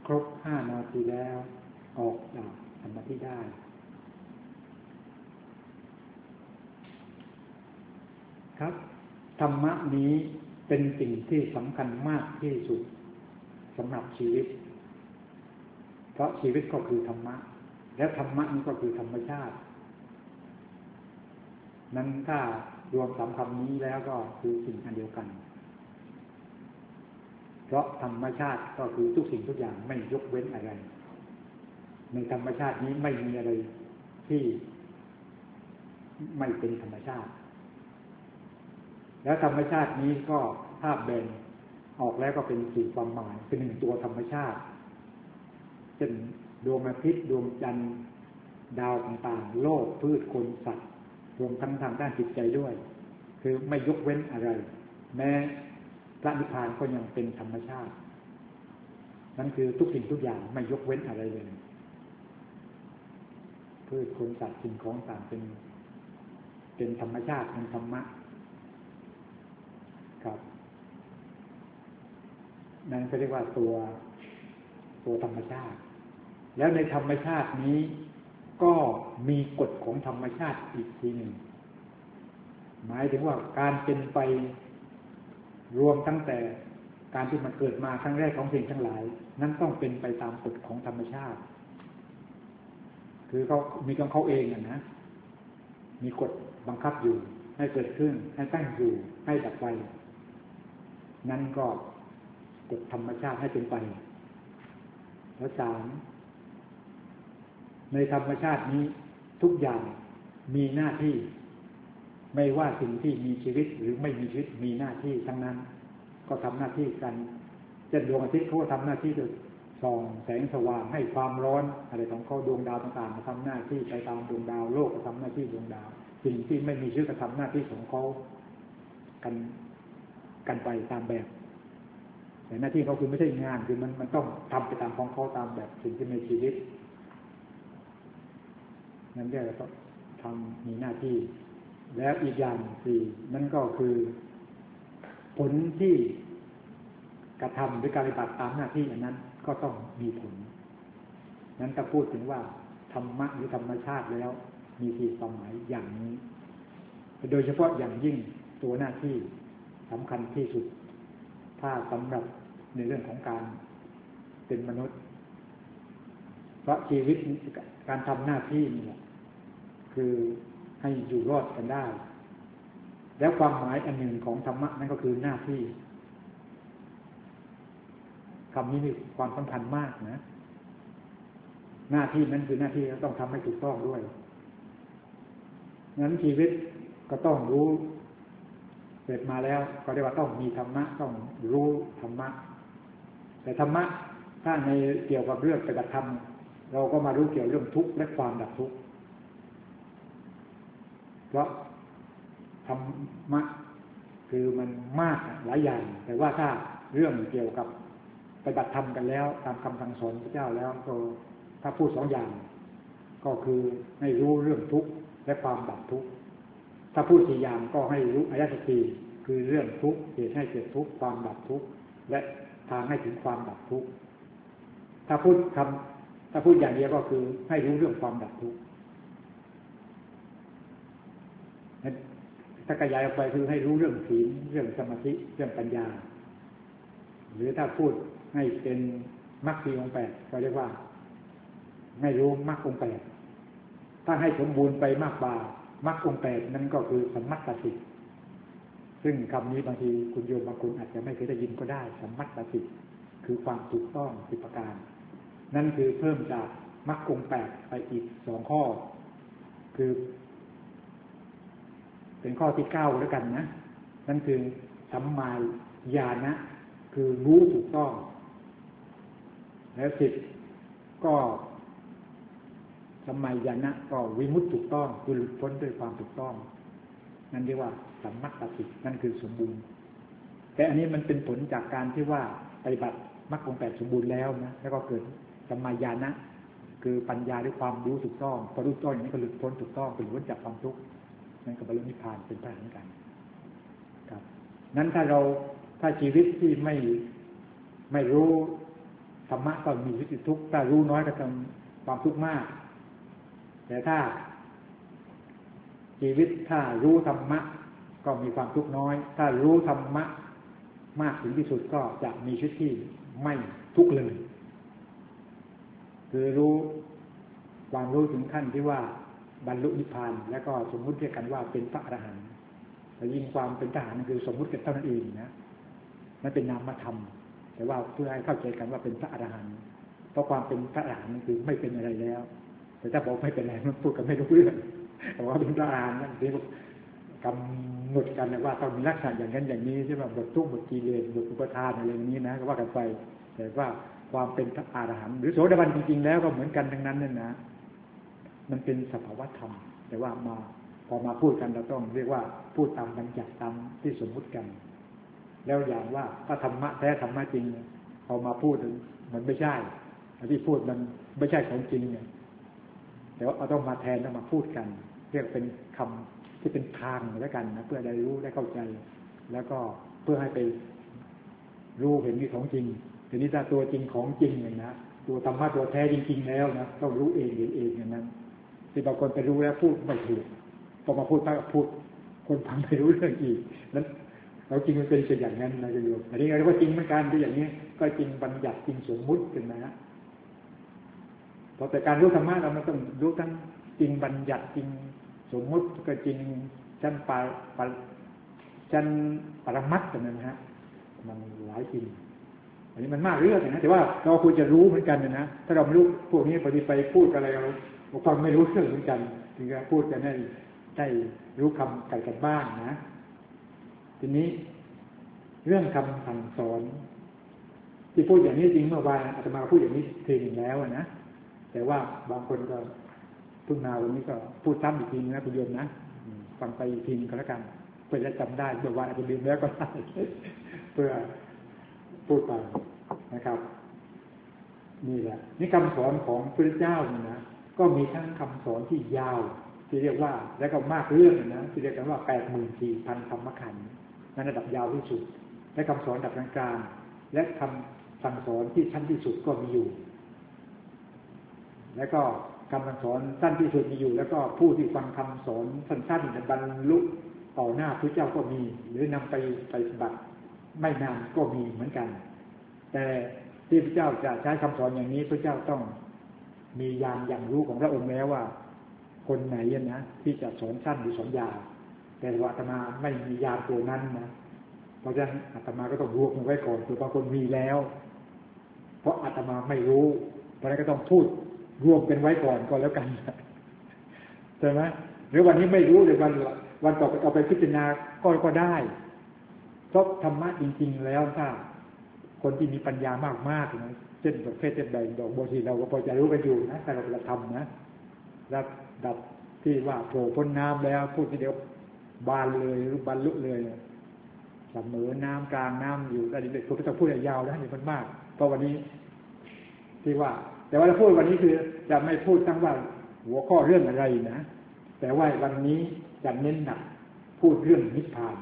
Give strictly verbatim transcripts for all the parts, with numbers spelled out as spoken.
ครบห้านาทีแล้วออกจากสมาธิได้ครับธรรมะนี้เป็นสิ่งที่สำคัญมากที่สุดสำหรับชีวิตเพราะชีวิตก็คือธรรมะและธรรมะนี้ก็คือธรรมชาตินั้นถ้ารวมสามคำนี้แล้วก็คือสิ่งอันเดียวกันเพราะธรรมชาติก็คือทุกสิ่งทุกอย่างไม่ยกเว้นอะไรในธรรมชาตินี้ไม่มีอะไรที่ไม่เป็นธรรมชาติแล้วธรรมชาตินี้ก็ภาพแบ่งออกแล้วก็เป็นสี่ความหมายเป็นหนึ่งตัวธรรมชาติเช่นดวงอาทิตย์ดวงจันทร์ดาวต่างๆโลกพืชคนสัตว์รวมทั้งทางด้านจิตใจด้วยคือไม่ยกเว้นอะไรแม้พระนิพพานก็ยังเป็นธรรมชาตินั่นคือทุกสิ่งทุกอย่างไม่ยกเว้นอะไรเลยพืชคนสัตว์สิ่งของต่างเป็นเป็นธรรมชาติเป็นธรรมะครับนั่นก็เรียกว่าตัวตัวธรรมชาติแล้วในธรรมชาตินี้ก็มีกฎของธรรมชาติอีกทีหนึ่งหมายถึงว่าการเป็นไปรวมตั้งแต่การที่มันเกิดมาครั้งแรกของสิ่งทั้งหลายนั้นต้องเป็นไปตามกฎของธรรมชาติคือเขามีของเขาเองนะมีกฎบังคับอยู่ให้เกิดขึ้นให้ตั้งอยู่ให้ดับไปนั่นก็กฎธรรมชาติให้เป็นไปแล้วสามในธรรมชาตินี้ทุกอย่างมีหน้าที่ไม่ว่าสิ่งที่มีชีวิตหรือไม่มีชีวิตมีหน้าที่ทั้งนั้นก็ทำหน้าที่กันเช่นดวงอาทิตย์เขาทำหน้าที่โดยส่องแสงสว่างให้ความร้อนอะไรของเขาดวงดาวต่างๆมาทำหน้าที่ไปตามดวงดาวโลกก็ทำหน้าที่ดวงดาวสิ่งที่ไม่มีชีวิตก็ทำหน้าที่ของเขากันกันไปตามแบบแต่หน้าที่เขาคือไม่ใช่งานคือมันมันต้องทำไปตามของเขาตามแบบสิ่งที่มีชีวิตนั่นก็ต้องทำมีหน้าที่แล้วอีกอย่างสี่นั่นก็คือผลที่กระทำด้วยการปฏิบัติตามหน้าที่อันนั้นก็ต้องมีผลนั้นถ้าพูดถึงว่าธรรมะหรือธรรมชาติแล้วมีสี่ความหมายอย่างนี้โดยเฉพาะอย่างยิ่งตัวหน้าที่สำคัญที่สุดถ้าสำหรับในเรื่องของการเป็นมนุษย์เพราะชีวิตการทำหน้าที่นี่แหละคือให้อยู่รอดกันได้แล้วความหมายอันหนึ่งของธรรมะนั่นก็คือหน้าที่คำนี้มีความสำคัญมากนะหน้าที่นั้นคือหน้าที่ต้องทำให้ถูกต้องด้วยงั้นชีวิตก็ต้องรู้เกิดมาแล้วก็เรียกว่าต้องมีธรรมะต้องรู้ธรรมะแต่ธรรมะถ้าในเกี่ยวกับเรื่องปฏิบัติธรรมเราก็มารู้เกี่ยวเรื่องทุกข์และความดับทุกข์เพราะธรรมะคือมันมากหลายอย่างแต่ว่าถ้าเรื่องเกี่ยวกับปฏิบัติธรรมกันแล้วตามคำสั่งสอนพระเจ้าแล้วก็ถ้าพูดสองอย่างก็คือให้รู้เรื่องทุกข์และความดับทุกข์ถ้าพูดสี่อย่างก็ให้รู้อริยสัจสี่คือเรื่องทุกข์เหตุให้เกิดทุกข์ความดับทุกข์และทางให้ถึงความดับทุกข์ถ้าพูดคำถ้าพูดอย่างเดียวก็คือให้รู้เรื่องความดับทุกข์ถ้าขยายออกไปคือให้รู้เรื่องศีลเรื่องสมาธิเรื่องปัญญาหรือถ้าพูดให้เป็นมรรคสี่องค์แปดก็เรียกว่าให้รู้มรรคองค์แปดถ้าให้สมบูรณ์ไปมากกว่ามรรคองค์แปดนั้นก็คือสัมมัตตสิทธิ์ซึ่งคำนี้บางทีคุณโยมบางคนอาจจะไม่เคยได้ยินก็ได้สัมมัตตสิทธิ์คือความถูกต้องสิบประการนั่นคือเพิ่มจากมรรคองค์แปดไปอีกสองข้อคือเป็นข้อที่เก้าแล้วกันนะนั่นคือสัมมาญาณะคือรู้ถูกต้องแล้วสิบก็สัมมาญาณะก็วิมุตติถูกต้องคือหลุดพ้นด้วยความถูกต้องนั่นเรียกว่าสัมมัตตสิทธิ์นั่นคือสมบูรณ์แต่อันนี้มันเป็นผลจากการที่ว่าปฏิบัติมรรคองค์แปดสมบูรณ์แล้วนะแล้วก็เกิดสัมมาญาณะคือปัญญาด้วยความรู้ถูกต้องพอรู้ต้องอย่างนี้ก็หลุดพ้นถูกต้องเป็นพ้นจากความทุกข์นั่นก็บรรลุนิพพานเป็นพระอรหันต์กันครับนั้นถ้าเราถ้าชีวิตที่ไม่ไม่รู้ธรรมะก็มีวิธีทุกข์ถ้ารู้น้อยก็จะความทุกข์มากแต่ถ้าชีวิตถ้ารู้ธรรมะก็มีความทุกข์น้อยถ้ารู้ธรรมะมากถึงที่สุดก็จะมีชีวิตที่ไม่ทุกข์เลยคือรู้ความรู้ถึงขั้นที่ว่าบรรลุนิพพานแล้วก็สมมุติเรียกกันว่าเป็นพระอรหันต์แต่ยิ่งความเป็นทหารนั่นคือสมมุติกันเท่านั้นเองนะนั่นเป็นนามธรรมแต่ว่าเพื่อให้เข้าใจกันว่าเป็นพระอรหันต์เพราะความเป็นพระอรหันต์นั่นคือไม่เป็นอะไรแล้วแต่ถ้าบอกไม่เป็นอะไรมันพูดกันไม่รู้เรื่องแต่ว่าเป็นพระอรหันต์นั่นคือกำหนดกันว่าต้องมีลักษณะอย่างนั้นอย่างนี้ใช่ไหมบททุกข์บทกิเลสบทอุปทานอะไรอย่างนี้นะก็ว่ากันไปแต่ว่าความเป็นพระอรหันต์หรือโสดาบันจริงๆแล้วก็เหมือนกันทั้งนั้นนั่นนะมันเป็นสภาวะธรรมแต่ว่ามาพอมาพูดกันเราต้องเรียกว่าพูดตามบัญญัติตามที่สมมุติกันแล้วอย่างว่าถ้าธรรมะแท้ธรรมะจริงพอมาพูดมันไม่ใช่ที่พูดมันไม่ใช่ของจริงเนี่ยแต่ว่าเราต้องมาแทนแล้วมาพูดกันเรียกเป็นคำที่เป็นทางแล้วกันนะเพื่อได้รู้ได้เข้าใจแล้วก็เพื่อให้ไปรู้เห็นที่ของจริงทีนี้ถ้าตัวจริงของจริงอย่างนะตัวธรรมะตัวแท้จริงๆแล้วนะต้องรู้เองเห็นเองอย่างนั้นที่บางคนไปรู้แล้วพูดไม่ถูกพอมาพูดถ้าพูดคนฟังไม่รู้เรื่องอีกนั้นเราจริงมันเป็นอย่างนั้นนะโยมอันนี้เราก็จริงเหมือนกันที่อย่างนี้ก็จริงบัญญัติจริงสมมุติกันนะพอแต่การรู้ธรรมะเรามันต้องรู้ทั้งจริงบัญญัติจริงสมมุติก็จริงชั้นปลายชั้นปรมัตถ์กันนะฮะมันหลายจริงอันนี้มันมากเรื่องนะแต่ว่าเราควรจะรู้เหมือนกันนะถ้าเราไม่รู้พวกนี้พอดีไปพูดอะไรเราฟังไม่รู้เรื่องเหมือนกันถึงจะพูดกันได้ได้รู้คำกันกันบ้างนะทีนี้เรื่องคำสั่งสอนที่พูดอย่างนี้จริงเมื่อวานอาตมาพูดอย่างนี้ทีหนึ่งแล้วนะแต่ว่าบางคนก็เพิ่งมาวันนี้ก็พูดซ้ำอีกทีนะคุณโยมนะฟังไปอีกทีก็แล้วกันเพื่อจะจำได้เมื่อวานอาจจะลืมแล้วก็ได้เพื่อพูดไปนะครับนี่แหละนี่คำสอนของพระเจ้านี่นะก็มีทั้งคำสอนที่ยาวที่เรียกว่าแล้วก็มากเรื่องนะที่เรียกกันว่าแปดหมื่นสี่พันธรรมขันธ์นั่นระดับยาวที่สุดและคำสอนระดับกลางๆและคำสั่งสอนที่ชั้นที่สุดก็มีอยู่แล้วก็คำสั่งสอนสั้นที่สุดมีอยู่แล้วก็ผู้ที่ฟังคำสอนสั้นๆบรรลุต่อหน้าพระเจ้าก็มีหรือนำไปไปปฏิบัติไม่นานก็มีเหมือนกันแต่ที่พระเจ้าจะใช้คำสอนอย่างนี้พระเจ้าต้องมีญาณอย่างรู้ของพระองค์แล้วว่าคนไหนนะที่จะสอนสั้นหรือสอนยาวแต่ว่าอาตมาไม่มีญาณตัวนั้นนะเพราะฉะนั้นอาตมาก็ต้องรวบมันไว้ก่อนคือบางคนมีแล้วเพราะอาตมาไม่รู้เพราะฉะนั้นก็ต้องพูดรวมเป็นไว้ก่อนก็แล้วกันใช่ไหมหรือวันนี้ไม่รู้เลยวันวันต่อไปเอาไปพิจารณาก็ก็ได้เพราะธรรมะจริงๆแล้วถ้าคนที่มีปัญญามากๆนะเช่นประเภทเช่นใดดอกบัวที่เราก็พอจะรู้กันอยู่นะแต่เราจะทำนะระดับที่ว่าโผล่พ้นน้ำแล้วพูดทีเดียวบานเลยหรือบรรลุเลยเสมอน้ำกลางน้ำอยู่อะไรเด็กคุณก็ต้องพูดยาวนะนี่มันมากเพราะวันนี้ที่ว่าแต่ว่าเราพูดวันนี้คือจะไม่พูดทั้งว่าหัวข้อเรื่องอะไรนะแต่ว่าวันนี้จะเน้นหนักพูดเรื่องนิพพาน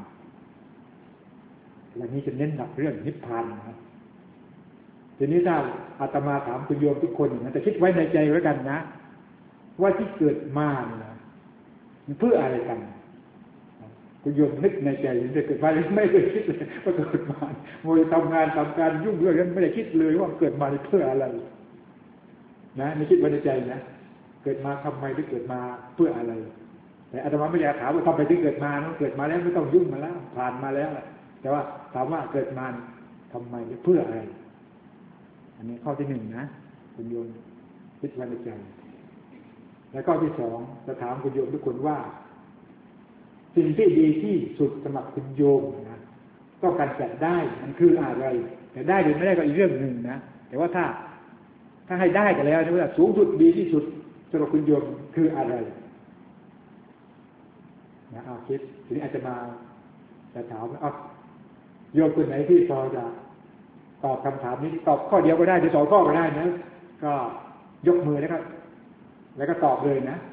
วันนี้จะเน้นหนักเรื่องนิพพานนะทีนี้ถ้าอาตมาถามคุณโยมทุกคนนะแต่คิดไว้ในใจไว้กันนะว่าที่เกิดมาเนี่ยมันเพื่ออะไรกันคุณโยมนึกในใจจะเกิดมาไม่ได้คิดเลยว่าเกิดมาโมยทำงานทำการยุ่งเรื่องนั้นไม่ได้คิดเลยว่าเกิดมาเพื่ออะไรนะไม่คิดไว้ในใจนะเกิดมาทำไมหรือเกิดมาเพื่ออะไรแต่อาตมาไม่อยากถามว่าทำไมถึงเกิดมาเกิดมาแล้วไม่ต้องยุ่งมาแล้วผ่านมาแล้วแต่ว่าถามว่าเกิดมาทำไมหรือเพื่ออะไรอันนี้ข้อที่หนึ่งนะคุณโยมคิดไว้ในใจแล้วข้อที่สองจะถามคุณโยมทุกคนว่าสิ่งที่ดีที่สุดสำหรับคุณโยมนะต้องการจัดได้มันคืออะไรแต่ได้หรือไม่ได้ก็อีกเรื่องหนึ่งนะแต่ว่าถ้าถ้าให้ได้กันแล้วนี่ว่าสูงสุดดีที่สุดสำหรับคุณโยมคืออะไรนะเอาคิดทีนี้อาจจะมาจะถามว่าโยมคนไหนที่พอจะตอบคำถามนี้ตอบข้อเดียวก็ได้หรือสองข้อก็ได้นะก็ยกมือแล้วก็แล้วก็ตอบเลยนะ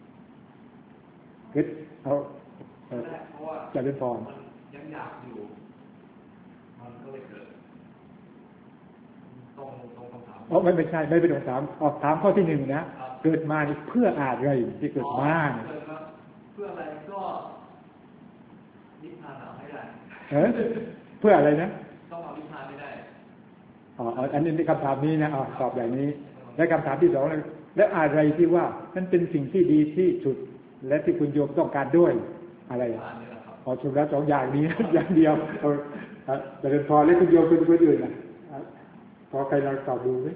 คิดเอาจะเป็นฟอร์มยังอยากอยู่มันก็เลยเกิดต้องตรงคำถามอ๋อไม่ไม่ใช่ไม่เป็นคำถามออกถามข้อที่หนึ่งนะเกิดมานี่เพื่ออะไรที่เกิดมาเพื่ออะไรก็นิพพานเอาให้ได้เออเพื่ออะไรนะต้องเอานิพพานไม่ได้อ๋ออันนี้คำถามนี้นะอ๋อตอบอย่างนี้และคำถามที่สองเลยแล้วอะไรที่ว่านั่นเป็นสิ่งที่ดีที่สุดและที่คุณโยมต้องการด้วยอะไรอ๋อสุดแล้วสองอย่างนี้อย่างเดียวเออแต่เป็นพอแล้วคุณโยมเป็นคนอื่นนะพอใครเราตอบดูไหม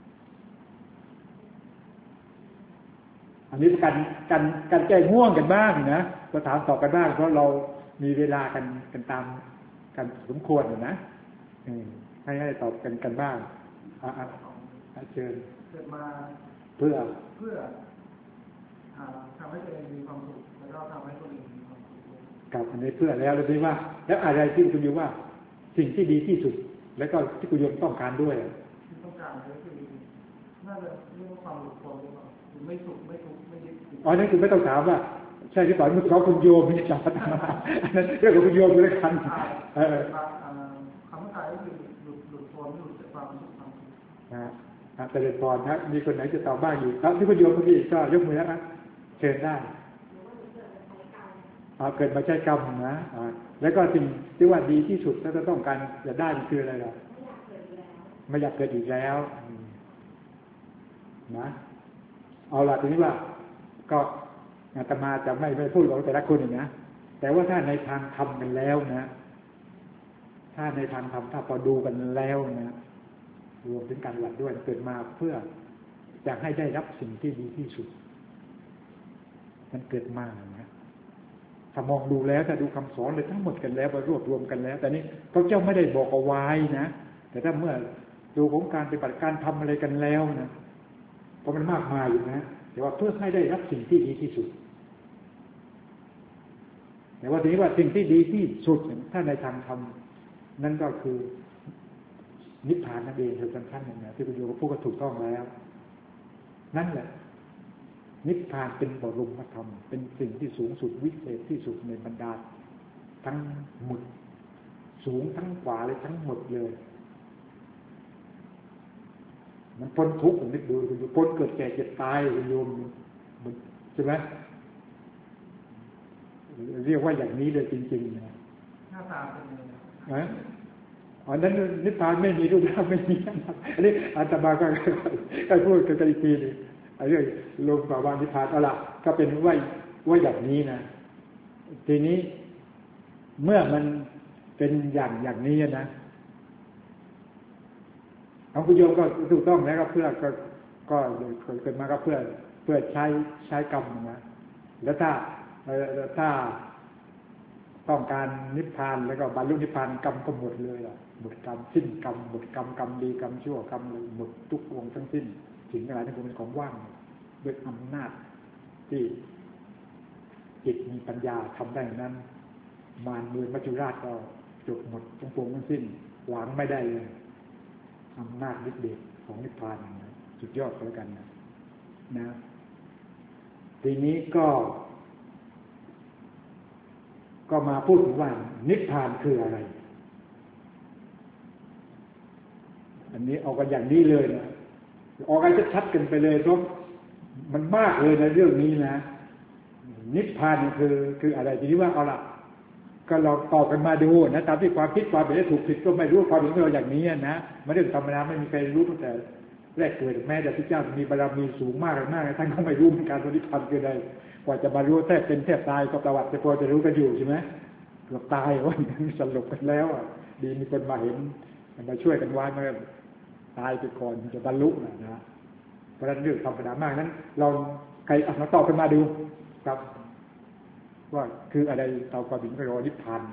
อันนี้การการการแก้ง่วงกันบ้างนะก็ถามตอบกันบ้างเพราะเรามีเวลากันกันตามกันสมควรนะให้ให้ตอบกันกันบ้างอ่าเชิญเกิดมาเพื่อเพื่อทำให้ตัวเองมีความสุขแล้วก็ทำให้คนอื่นมีความสุขกับอันนี้เพื่อแล้วเราคิดว่าแล้วอะไรที่คุณโยมว่าสิ่งที่ดีที่สุดแล้วก็ที่คุณโยมต้องการด้วยที่ต้องการก็คือน่าจะเรื่องความหลุดพ้นหรือเปล่าไม่สุขไม่ทุกข์ไม่ยึดติดอ๋อนั่นคือไม่ต้องถามว่าใช่ที่ป่านมุขเขาคุณโยมไม่ใช่พัฒนาอันนั้นเรื่องของคุณโยมเลยกันเออคำว่าตายก็คือหลุดหลุดพ้นหลุดจากความสุขความทุกข์นะแต่เด็ดพรนะมีคนไหนจะตอบบ้างอยู่ครับที่คุณโยมเมื่อกี้ก็ยกมือแล้วนะเชิญได้เกิดมาใช้กรรมนะแล้วก็สิ่งที่ว่าดีที่สุดถ้าจะต้องการจะได้คืออะไรล่ะไม่อยากเกิดอีกแล้วนะเอาล่ะทีนี้ว่าก็อาตมาจะไม่ไม่พูดของแต่ละคนนะแต่ว่าถ้าในทางธรรมกันแล้วนะถ้าในทางธรรมถ้าพอดูกันแล้วนะรวมถึงการหลักด้วยเกิดมาเพื่ออยากให้ได้รับสิ่งที่ดีที่สุดมันเกิดมานะถ้ามองดูแล้วถ้าดูคำสอนเลยทั้งหมดกันแล้วมารวบรวมกันแล้วแต่นี้พระเจ้าไม่ได้บอกเอาไว้นะแต่ถ้าเมื่อดูของการปฏิบัติการทำอะไรกันแล้วนะเพราะมันมากมายอยู่นะแต่ว่าเพื่อให้ได้รับสิ่งที่ดีที่สุดแต่ว่าทีนี้ว่าสิ่งที่ดีที่สุดถ้าในทางธรรมนั่นก็คือนิพพานนั่นเองคือชั้นหนึ่งนะที่คุณโยมพูดก็ถูกต้องแล้วนั่นแหละนิพพานเป็นบรมธรรมเป็นสิ่งที่สูงสุดวิเศษที่สุดในบรรดาทั้งหมดสูงทั้งกว่าเลยทั้งหมดเลยมันพ้นทุกข์ผมนึกดูคุณโยมพ้นเกิดแก่เจ็บตายคุณโยมใช่ไหมเรียกว่าอย่างนี้เลยจริงๆนะหน้าตาเป็นยังไงนะอันนั้นนิพพานไม่มีรูปร่างไม่มีอันนี้อาตมาก็ก็พูดกันอีกทีนึงเรื่องลงกับวางนิพพานเอาละก็เป็นว่าว่าอย่างนี้นะทีนี้เมื่อมันเป็นอย่างอย่างนี้นะของคุณโยมก็ถูกต้องแล้วก็เพื่อก็ก็เกิดมาก็เพื่อเพื่อใช้ใช้กรรมนะแล้วถ้าถ้าต้องการนิพพานแล้วก็บรรลุนิพพานกรรมก็หมดเลยล่ะหมดกรรมสิ้นกรรมหมดกรรมกรรมดีกรรมชั่วกรรมหมดทุกวงทั้งสิ้นสิ่งอะไรที่เป็นของว่างด้วยอำนาจที่จิตมีปัญญาทำได้นั้นมารมือมัจจุราชก็จบหมดทั้งปวงทั้งสิ้นหวังไม่ได้เลยอำนาจฤทธิ์เดชของนิพพานสุดยอดแล้วกันนะนะทีนี้ก็ก็มาพูดถึงว่านิพพานคืออะไรอันนี้เอากันอย่างนี้เลยนะออกกันชัดๆกันไปเลยเพราะมันมากเลยในเรื่องนี้นะนิพพานคือคืออะไรทีนี้ว่าเอาละก็เราตอบกันมาดูนะตามที่ความคิดความเห็นถูกผิดก็ไม่รู้ความเห็นของเราอย่างนี้นะไม่ได้ธรรมดาไม่มีใครรู้ตั้งแต่แรกเกิดแม้แต่พระเจ้ามีบารมีสูงมากมากท่านก็ไม่รู้เหมือนกันว่านิพพานคืออะไรกว่าจะมารู้แทบเป็นแทบตายก็ประวัติจะพอจะรู้กันอยู่ใช่ไหมเกือบตายว่าสลบกันแล้วอ่ะดีมีคนมาเห็นมาช่วยกันไว้มาตายไปก่อนจะบรรลุนะนะเพราะฉะนั้นเรื่องธรรมดามากนั้นเราใครอ่ะมาตอบกันมาดูครับว่าคืออะไรเตาความหินไปรอนิพพาน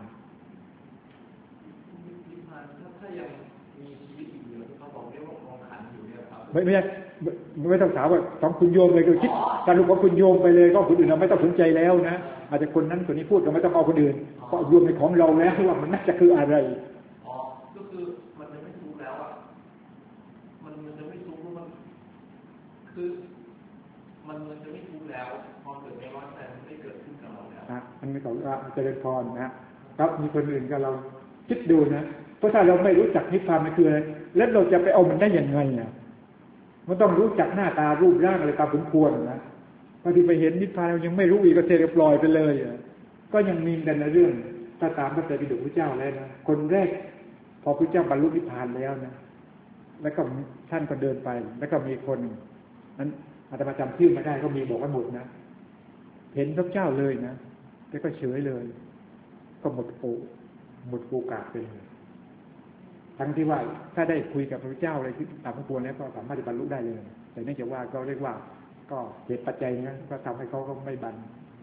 นิพพานถ้ายังมีชีวิตอยู่เขาบอกเรียกว่ากองขันอยู่เนี่ยครับไม่ไม่ใช่ไม่ต้องถามว่าของคุณโยมเลยก็คิดการรู้ของคุณโยมไปเลยก็คนอื่นเราไม่ต้องสนใจแล้วนะอาจจะคนนั้นคนนี้พูดก็ไม่ต้องเอาคนอื่นเพราะรวมในของเราแล้วว่ามันน่าจะคืออะไรอ๋อก็คือมันจะไม่ทุกข์แล้วอ่ะมันมันจะไม่ทุกข์เพราะมันคือมันมันจะไม่ทุกข์แล้วพอเกิดในร้อนแต่มันไม่เกิดขึ้นกับเราแล้วอ่ะอันนี้ของเจริญพรนะครับมีคนอื่นกับเราคิดดูนะเพราะถ้าเราไม่รู้จักนิพพานมันคืออะไรแล้วเราจะไปเอามันได้ยังไงอ่ะมันต้องรู้จักหน้าตารูปร่างอะไรตามสมควรนะบางทีไปเห็นนิพพานเรายังไม่รู้อีกก็เทปล่อยไปเลยอ่ะก็ยังมีกันในเรื่องถ้าตามพระไตรปิฎกพระเจ้าแล้วนะคนแรกพอพระเจ้าบรรลุนิพพานแล้วนะแล้วก็ท่านก็เดินไปแล้วก็มีคนนั้นอาตมาจำชื่อไม่ได้ก็มีบอกว่าหมดนะเห็นพระเจ้าเลยนะแล้วก็เฉยเลยก็หมดโอหมดโอกาสไปเลยทั้งที่ว่าถ้าได้คุยกับพระเจ้าอะไรที่ตามพระควรแล้วก็สามารถบรรลุได้เลยแต่เนื่องจากว่าก็เรียกว่าก็เหตุปัจจัยนั้นก็ทำให้เขาก็ไม่บรร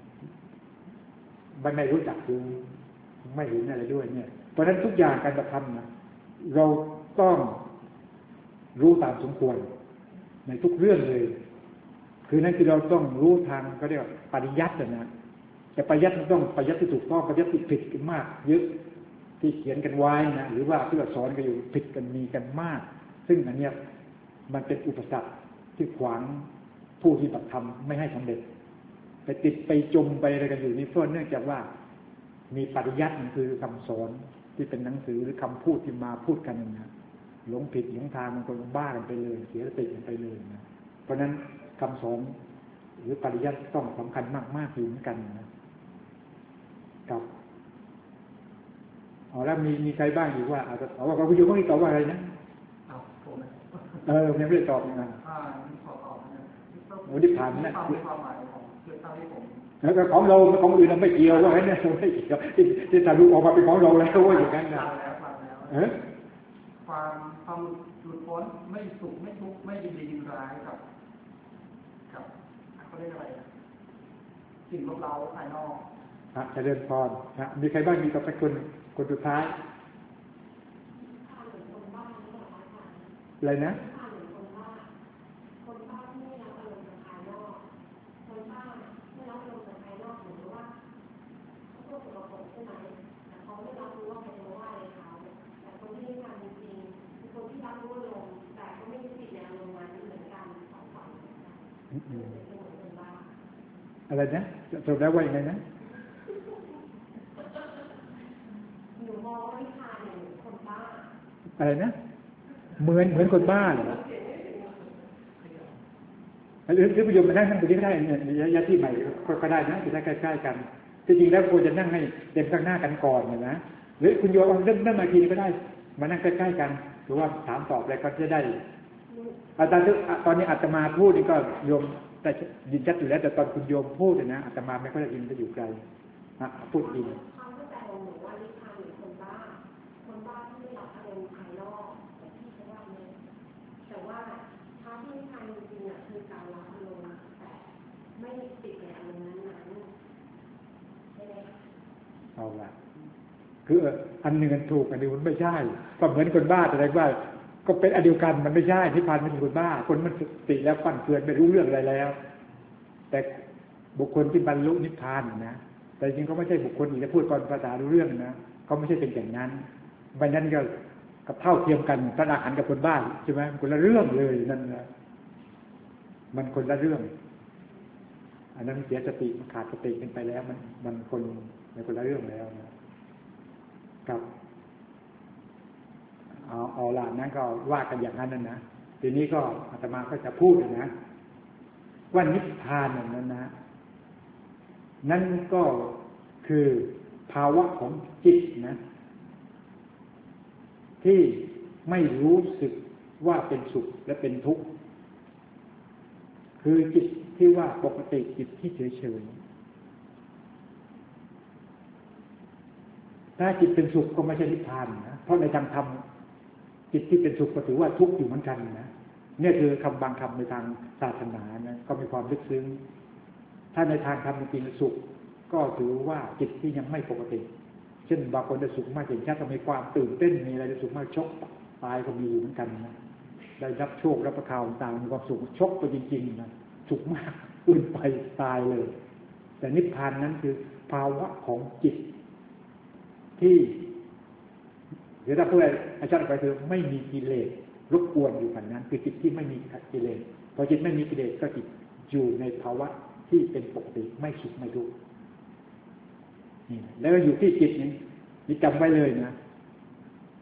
ไม่ไม่รู้จักคือไม่เห็นอะไรด้วยเนี่ยเพราะฉะนั้นทุกอย่างการกระทำนะเราต้องรู้ตามสมควรในทุกเรื่องเลยคือนั่นคือเราต้องรู้ทางก็เรียกว่าปริยัตินะแต่ปริยัติมันต้องปริยัติที่ถูกต้องปริยัติที่ผิดกันมากเยอะที่เขียนกันไว้นะหรือว่าที่เราสอนกันอยู่ผิดกันมีกันมากซึ่งอันเนี้ยมันเป็นอุปสรรคที่ขวางผู้ที่ปฏิบัติธรรมไม่ให้สำเร็จไปติดไปจมไปอะไรกันอยู่นี่เพราะเนื่องจากว่ามีปริยัติคือคำสอนที่เป็นหนังสือหรือคำพูดที่มาพูดกันนะหลงผิดหลงทางมันก็บ้ากันไปเลยเสียสติกันไปเลยนะเพราะฉะนั้นคำสอนหรือปริยัติต้องสำคัญมากๆอยู่เหมือนกันนะครับอ๋อแล้วมีมีใครบ้างอยู่ว่าอาจจะเอาว่าคุณโยมไม่ตอบว่าอะไรนะเอาผมเออยังไม่ได้ตอบนะอ่าขอตอบนะโอ้ที่ผ่านนะความหมายของคือเท่าที่ผมแล้วก็ของเราของอื่นเราไม่เกี่ยวว่างั้นเนี่ยเราไม่เกี่ยวที่ที่ทะลุออกมาเป็นของเราแล้วว่าอย่างนั้นนะเออความความหลุดพ้นไม่สุขไม่ทุกข์ไม่ยินดียินร้ายกับกับเขาเรียกอะไรสิ่งลบเล้าภายนอกฮะเจริญพรฮะมีใครบ้างมีกับสักคนคนสุดท้ายอะไรนะอะไรนะสรุปแล้วว่าอย่างไรนะหนูมองว่าวิชาเนี่ยคนบ้าอะไรนะเหมือนเหมือนคนบ้าเหรอหรือหรือประโยชน์มานั่งนั่งตรงนี้ก็ได้เนี่ยยะที่ใหม่ก็ได้นะจะได้ใกล้ๆกันจริงๆแล้วควรจะนั่งให้เต็มข้างหน้ากันก่อนนะหรือคุณโยมเอาเริ่มเริ่มมาทีนี้ก็ได้มานั่งใกล้ๆกันหรือว่าถามตอบอะไรก็จะได้อาจารย์ตอนนี้อาตมาพูดนี่ก็โยมแต่ยินชัดอยู่แล้วแต่ตอนคุณโยมพูดนะอาตมาไม่ค่อยได้ยินจะอยู่ไกลนะพูดอินความเข้าใจของหนูว่านิพพานหรือคนบ้าคนบ้าที่ไม่รับอารมณ์ภายนอกแต่ที่เขาว่าเนี่ยแต่ว่าถ้าที่นิพพานจริงๆอ่ะคือการรับอารมณ์แต่ไม่ติดในอารมณ์นั้นๆใช่ไหมเอาละคืออันหนึ่งมันถูกอันหนึ่งมันไม่ใช่ก็เหมือนคนบ้าแต่ไรว่าก็เป็นอันเดียวกันมันไม่ใช่นิพพานมันเป็นคนบ้าคนมันสติแล้วฟั่นเฟือนไม่รู้เรื่องอะไรแล้วแต่บุคคลที่บรรลุนิพพานนะแต่จริงเขาไม่ใช่บุคคลอีกจะพูดก่อนภาษารู้เรื่องนะเขาไม่ใช่เป็นอย่างนั้นไม่นั้นก็กับเท่าเทียมกันพระอรหันต์กับคนบ้าใช่ไหมคนละเรื่องเลยนั่นนะมันคนละเรื่องอันนั้นเสียสติขาดสติกันไปแล้วมันมันคนในคนละเรื่องแล้วนะครับเอาเอาละนั้นก็ว่ากันอย่างนั้นนั่นนะทีนี้ก็อาตมาก็จะพูดนะว่านิพพานนั้นนะนั่นก็คือภาวะของจิตนะที่ไม่รู้สึกว่าเป็นสุขและเป็นทุกข์คือจิตที่ว่าปกติจิตที่เฉยๆถ้าจิตเป็นสุขก็ไม่ใช่นิพพานนะเพราะในทางธรรมจิตที่เป็นสุขก็ถือว่าทุกข์อยู่เหมือนกันนะเนี่ยคือคำบางคำในทางศาสนานะก็มีความลึกซึ้งถ้าในทางธรรมจริงสุขก็ถือว่าจิตที่ยังไม่ปกติเช่นบางคนได้สุขมากเห็นชัดก็มีความตื่นเต้นมีอะไรได้สุขมากชกตายก็มีอยู่เหมือนกันนะได้รับโชครับประคาวต่างมีความสุขชกไปจริงๆนะสุขมากอุ่นไปตายเลยแต่นิพพานนั้นคือภาวะของจิตที่หรือถ้าพูดอาจารย์ไปคือไม่มีกิเลสรบกวนอยู่กันนั้นคือจิตที่ไม่มีกิเลสพอจิตไม่มีกิเลสก็จิตอยู่ในภาวะที่เป็นปกติไม่สุขไม่ทุกข์นี่แล้วอยู่ที่จิตนี้นี่จำไว้เลยนะ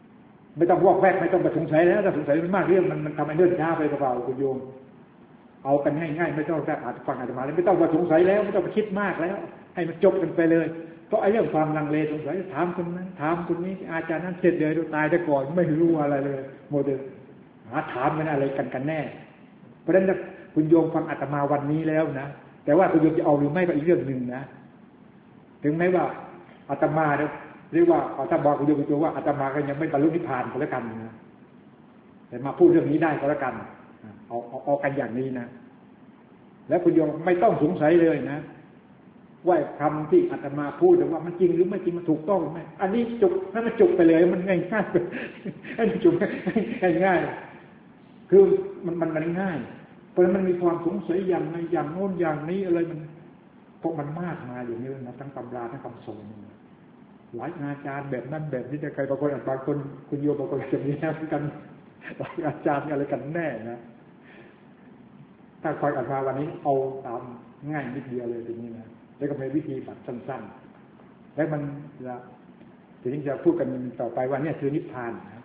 ไม่ต้องวอกแวกไม่ต้องไปสงสัยแล้วถ้าสงสัยมันมากเรื่องมันมันทำให้เลื่อนช้าไปเปล่าคุณโยมเอากันง่ายๆไม่ต้องอาจฟังอาตมาเลยไม่ต้องไปสงสัยแล้วไม่ต้องไปคิดมากแล้วให้มันจบกันไปเลยเพราะไอ้เรื่องความลังเลสงสัยถามคนนั้นถามคนนี้อาจารย์นั้นเสร็จเลยตายแต่ก่อนไม่รู้อะไรเลยโมเดลหาถามกันอะไรกันกันแน่เพราะฉะนั้นคุณโยมฟังอาตมาวันนี้แล้วนะแต่ว่าคุณโยมจะเอาหรือไม่ก็อีกเรื่องหนึ่งนะถึงแม้ว่าอาตมาเนี่ยเรียกว่าอาตมาคุณโยมเป็นตัวว่าอาตมาก็ยังไม่บรรลุนิพพานก็แล้วกันนะแต่มาพูดเรื่องนี้ได้ก็แล้วกันเอาเอาเอากันอย่างนี้นะแล้วคุณโยมไม่ต้องสงสัยเลยนะว่าคำที่อาตมาพูดว่ามันจริงหรือไม่จริงมันถูกต้องไหมอันนี้จุกนั่นมันจุกไปเลยมันง่ายง่ายอันนี้จุกง่ายง่ายคือมันมันมันง่ายเพราะมันมีความสงสัยอย่างในอย่างโน้นอย่างนี้อะไรมันพวกมันมากมาอย่างนี้นะทั้งตำราทั้งคำสอนหลายอาจารย์แบบนั้นแบบนี้แต่ใครบางคนบางคนคุณโยมบางคนจะมีแนวกันหลายอาจารย์อะไรกันแน่นะถ้าคอยอ่านมาวันนี้เอาตามง่ายนิดเดียวเลยทีนี้นะแล้วก็มีวิธีแบบสั้นๆแล้วมันจะทีนี้จะพูดกันต่อไปว่าเนี่ยคือนิพพานนะ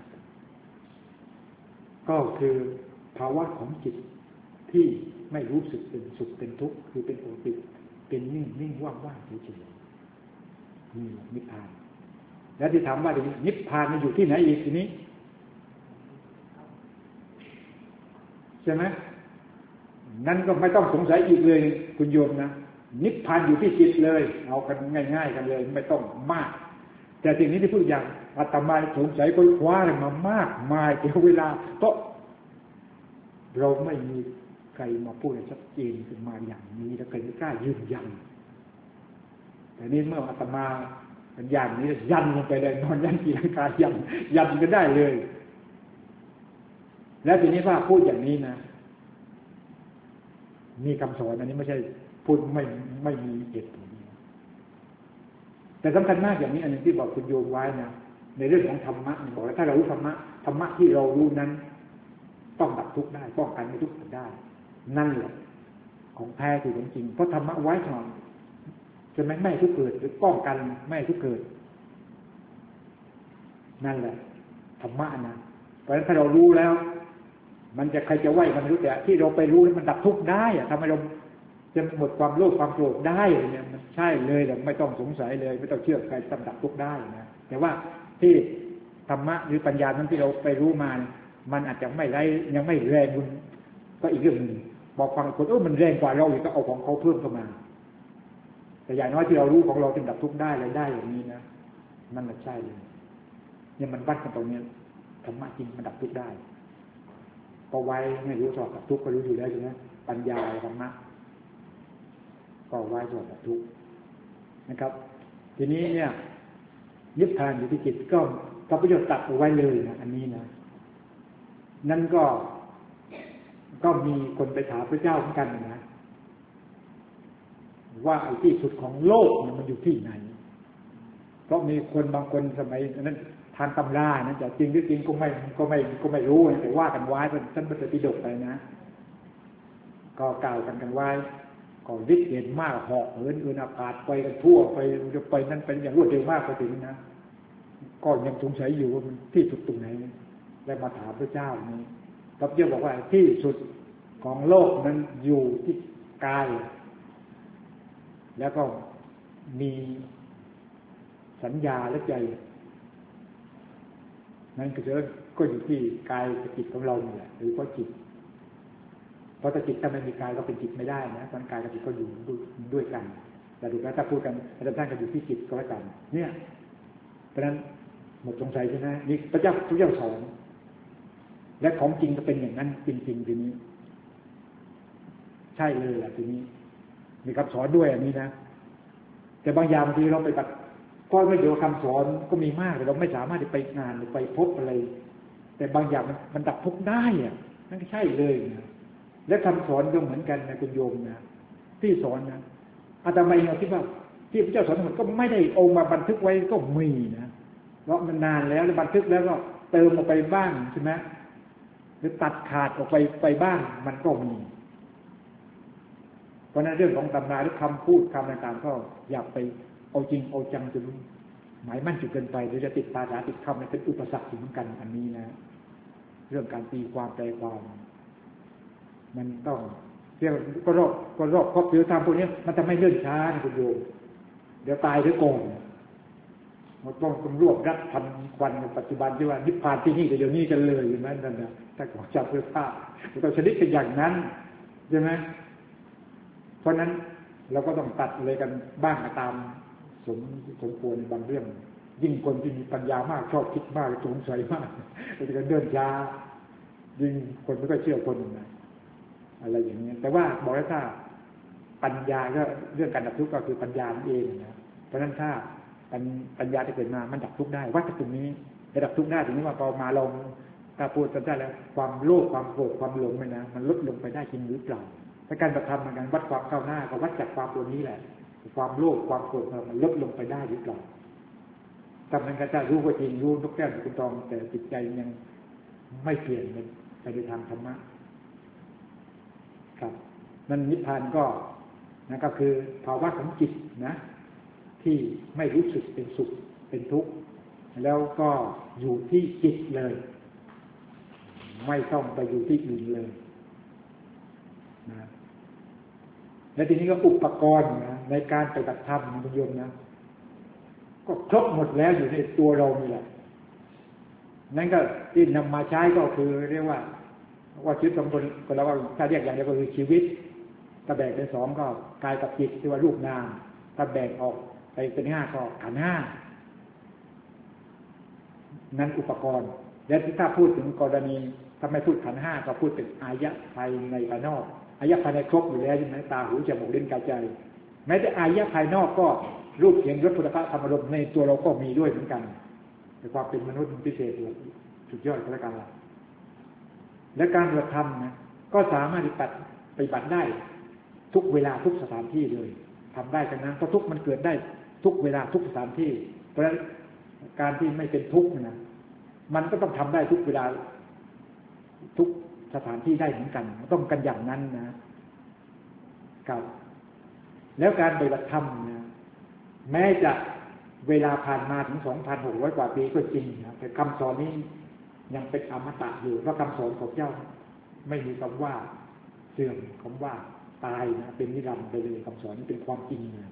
ก็คือภาวะของจิตที่ไม่รู้สึกเป็นสุขเป็นทุกข์คือเป็นโอปิเป็นนิ่งนิ่งว่างว่างเฉยๆนี่นิพพานแล้วที่ถามว่านิพพานมันอยู่ที่ไหนอีกทีนี้ใช่ไหมนั่นก็ไม่ต้องสงสัยอีกเลยคุณโยมนะนิพพานอยู่ที่จิตเลยเอากันง่ายๆกันเลยไม่ต้องมากแต่สิ่งนี้ที่พูดอย่างอาตมาสงสัยก็คว้าอะไรมามากมายเกี่ยวเวลาเพราะเราไม่มีใครมาพูดให้ชัดเจนขึ้นมาอย่างนี้แล้วใครไม่กล้ายืนยันแต่นี้เมื่ออาตมาเป็นอย่างนี้ยันลงไปเลยนอนยันกีรังกายันยันก็ได้เลยแล้วทีนี้ว่าพูดอย่างนี้นะมีคำสอนอันนี้ไม่ใช่พูดไม่ไม่มีเหตุผลแต่สำคัญมากอย่างนี้อันนึงที่บอกคุณโยมไว้นะในเรื่องของธรรมะบอกว่าถ้าเรารู้ธรรมะธรรมะที่เรารู้นั้นต้องดับทุกข์ได้ป้องกันไม่ทุกข์ได้นั่นแหละของแท้คือของจริงเพราะธรรมะไว้สอนจะไม่ไม่ทุกข์เกิดหรือป้องกันไม่ทุกข์เกิดนั่นแหละธรรมะนะเพราะฉะนั้นถ้าเรารู้แล้วมันจะใครจะไหวมันรู้แต่ที่เราไปรู้มันดับทุกข์ได้อะทำให้เราจะหมดความโลภความโกรธได้เนี่ยมันใช่เลยแต่ไม่ต้องสงสัยเลยไม่ต้องเชื่อใครจำดับทุกข์ได้นะแต่ว่าที่ธรรมะหรือปัญญานั้นที่เราไปรู้มามันอาจจะไม่ได้ยังไม่แรงมันก็อีกเรื่องหนึ่งบอกความคนเออมันแรงกว่าเราอีกก็เอาของเขาเพิ่มเข้ามาแต่อย่างน้อยที่เรารู้ของเราจำดับทุกข์ได้เลยได้อย่างนี้นะนั่นแหละใช่เลยเนี่ยมันวัดกันตรงนี้ธรรมะจริงมันดับทุกข์ได้ก็ไว้ไม่รู้สอบดับทุกข์ก็รู้อยู่แล้วใช่ไหมปัญญาธรรมะก็ไว้สอบดับทุกข์นะครับทีนี้เนี่ยนิพพานอยู่ที่จิตก็พระพุทธเจ้าตรัสเอาไว้เลยนะอันนี้นะนั่นก็ก็มีคนไปถามพระเจ้าเหมือนกันนะว่าไอ้ที่สุดของโลกเนี่ยมันอยู่ที่ไหนเพราะมีคนบางคนสมัยนั้นทางตำรานะจะจริงหรือจริงก็ไม่ก็ไม่ก็ไม่รู้แต่ว่ากันไว้เป็นท่านพระปิฎกไปนะก็กล่าวกันกันไว้ก็ฤทธิ์เห็นมากเหาะเหินเอือนอากาศไปกันทั่วไปจะไปนั่นเป็นอย่างรวดเร็วมากไปถึงนะก็ยังสงสัยอยู่ว่ามันที่สุดตรงไหนแล้วมาถามพระเจ้านี้พระพุทธเจ้าบอกว่าที่สุดของโลกนั้นอยู่ที่กายแล้วก็มีสัญญาและใจนั่นก็จะก็อยู่ที่กายกับจิตของเราเนี่ยหรือว่าจิตเพราะถ้าจิตถ้าไม่มีกายก็เป็นจิตไม่ได้นะตอนกายกับจิตก็อยู่ด้วยกันแต่ดูแล้วถ้าพูดกันอาจารย์ท่านก็อยู่ที่จิตก็แล้วกันเนี่ยเพราะฉะนั้นหมดสงสัยใช่ไหมนี่พระเจ้าพระเจ้าสอนและของจริงก็เป็นอย่างนั้นจริงๆทีนี้ใช่เลยแหละทีนี้มีคำสอนด้วยอันนี้นะแต่บางอย่างบางทีเราไปแบบก็ไม่เดี๋ยวคำสอนก็มีมากแต่เราไม่สามารถจะไปงานหรือไปพบอะไรแต่บางอย่างมันมันดับทุกข์ได้อ่ะนั่นก็ใช่เลยนะและคำสอนก็เหมือนกันนะคุณโยมนะที่สอนนะอาตมาเองคิดว่าที่พระเจ้าสอนมันก็ไม่ได้เอามาบันทึกไว้ก็มีนะเพราะมันนานแล้วแล้วบันทึกแล้วก็เติมออกไปบ้างใช่ไหมหรือตัดขาดออกไปไปบ้างมันก็มีเพราะนั้นเรื่องของตำราหรือคำพูดคำต่างๆก็อย่าไปเอาจริงเอาจังจะรู้หมายมั่นจุดเกินไปหรือจะติดภาษาติดคำเป็นอุปสรรคเหมือนกันอันนี้นะเรื่องการตีความแปลความมันต้องเรียกก็รอบก็รอบครอบถือธรรมพวกนี้มันจะไม่เลื่อนช้านะคุณโยมเดี๋ยวตายหรือโกงมันต้องต้องรวบรัดทันควันในปัจจุบันที่ว่านิพพานที่นี่แต่เดี๋ยวนี้จะเลยอยู่นั้นนั่นนะถ้าขอจับเพื่อภาพเราต้องชนิดเป็นอย่างนั้นใช่ไหมเพราะนั้นเราก็ต้องตัดเลยกันบ้างตามสมสมควรในบางเรื่องยิ่งคนที่มีปัญญามากชอบคิดมากสงสัยมากก็จะเดินช้ายิ่งคนไม่ค่อยเชื่อคนนะอะไรอย่างนี้แต่ว่าบอกว่าถ้าปัญญาก็เรื่องการดับทุกข์ก็คือปัญญาเองนะเพราะฉะนั้นถ้าปัญญาที่เกิดมามันดับทุกข์ได้วัดตรงนี้จะดับทุกข์ได้ถึงนี้ว่าพอมาลงถ้าพูดกันได้แล้วความโลภความโกรธความหลงไปนะมันลดลงไปได้จริงหรือเปล่าถ้าการปฏิบัติเหมือนกันวัดความก้าวหน้าก็วัดจากความตัวนี้แหละความโลภความโกรธมันลดลงไปได้หรือเปล่าทำนั้นก็จะรู้ว่าจริงรู้นกแก้วคุณตองแต่จิตใจยังไม่เปลี่ยนไปในทางธรรมะครับนั่นนิพพานก็นั่นก็คือภาวะของจิตนะที่ไม่รู้สึกเป็นสุขเป็นทุกข์แล้วก็อยู่ที่จิตเลยไม่ต้องไปอยู่ที่อื่นเลยนะและทีนี้ก็อุปกรณ์นะในการปฏิบัติธรรมคุณโยมนะก็ครบหมดแล้วอยู่ในตัวเรานี่แหละนั่นก็ที่นำมาใช้ก็คือเรียกว่าว่าชีวิตของคนคนเราถ้าเรียกอย่างเดียวก็คือชีวิตถ้าแบ่งเป็นสองก็กายกับจิตที่ว่ารูปนามถ้าแบ่งออกไปเป็นห้าก็ขันธ์ห้านั้นอุปกรณ์และถ้าพูดถึงกรณีถ้าไม่พูดขันธ์ห้าก็พูดถึงอายะภายในภายนอกอายะภายในครบอยู่แล้วใช่ไหมตาหูจมูกลิ้นกายใจแม้แต่อายะภายนอกก็รูปเสียงรสผลิภัณฑ์ธรรมารมณ์ในตัวเราก็มีด้วยเหมือนกันแต่ความเป็นมนุษย์พิเศษสุดยอดก็แล้วกันละและการปฏิบัติธรรมนะก็สามารถปฏิบัติปฏิบัติได้ทุกเวลาทุกสถานที่เลยทำได้กันนะเพราะทุกมันเกิดได้ทุกเวลาทุกสถานที่เพราะฉะนั้นการที่ไม่เป็นทุกข์นะมันก็ต้องทำได้ทุกเวลาทุกสถานที่ได้เหมือนกันต้องกันอย่างนั้นนะครับแล้วการปฏิบัติธรรมนะแม้จะเวลาผ่านมาถึง สองพันหกร้อย กว่าปีก็จริงนะแต่คำสอนนี้ยังเป็นอมตะอยู่เพราะคำสอนของเจ้าไม่มีคำว่าเสื่อมคำว่าตายนะเป็นนิรันดร์ไปเลยคำสอนนี้เป็นความจริงเลย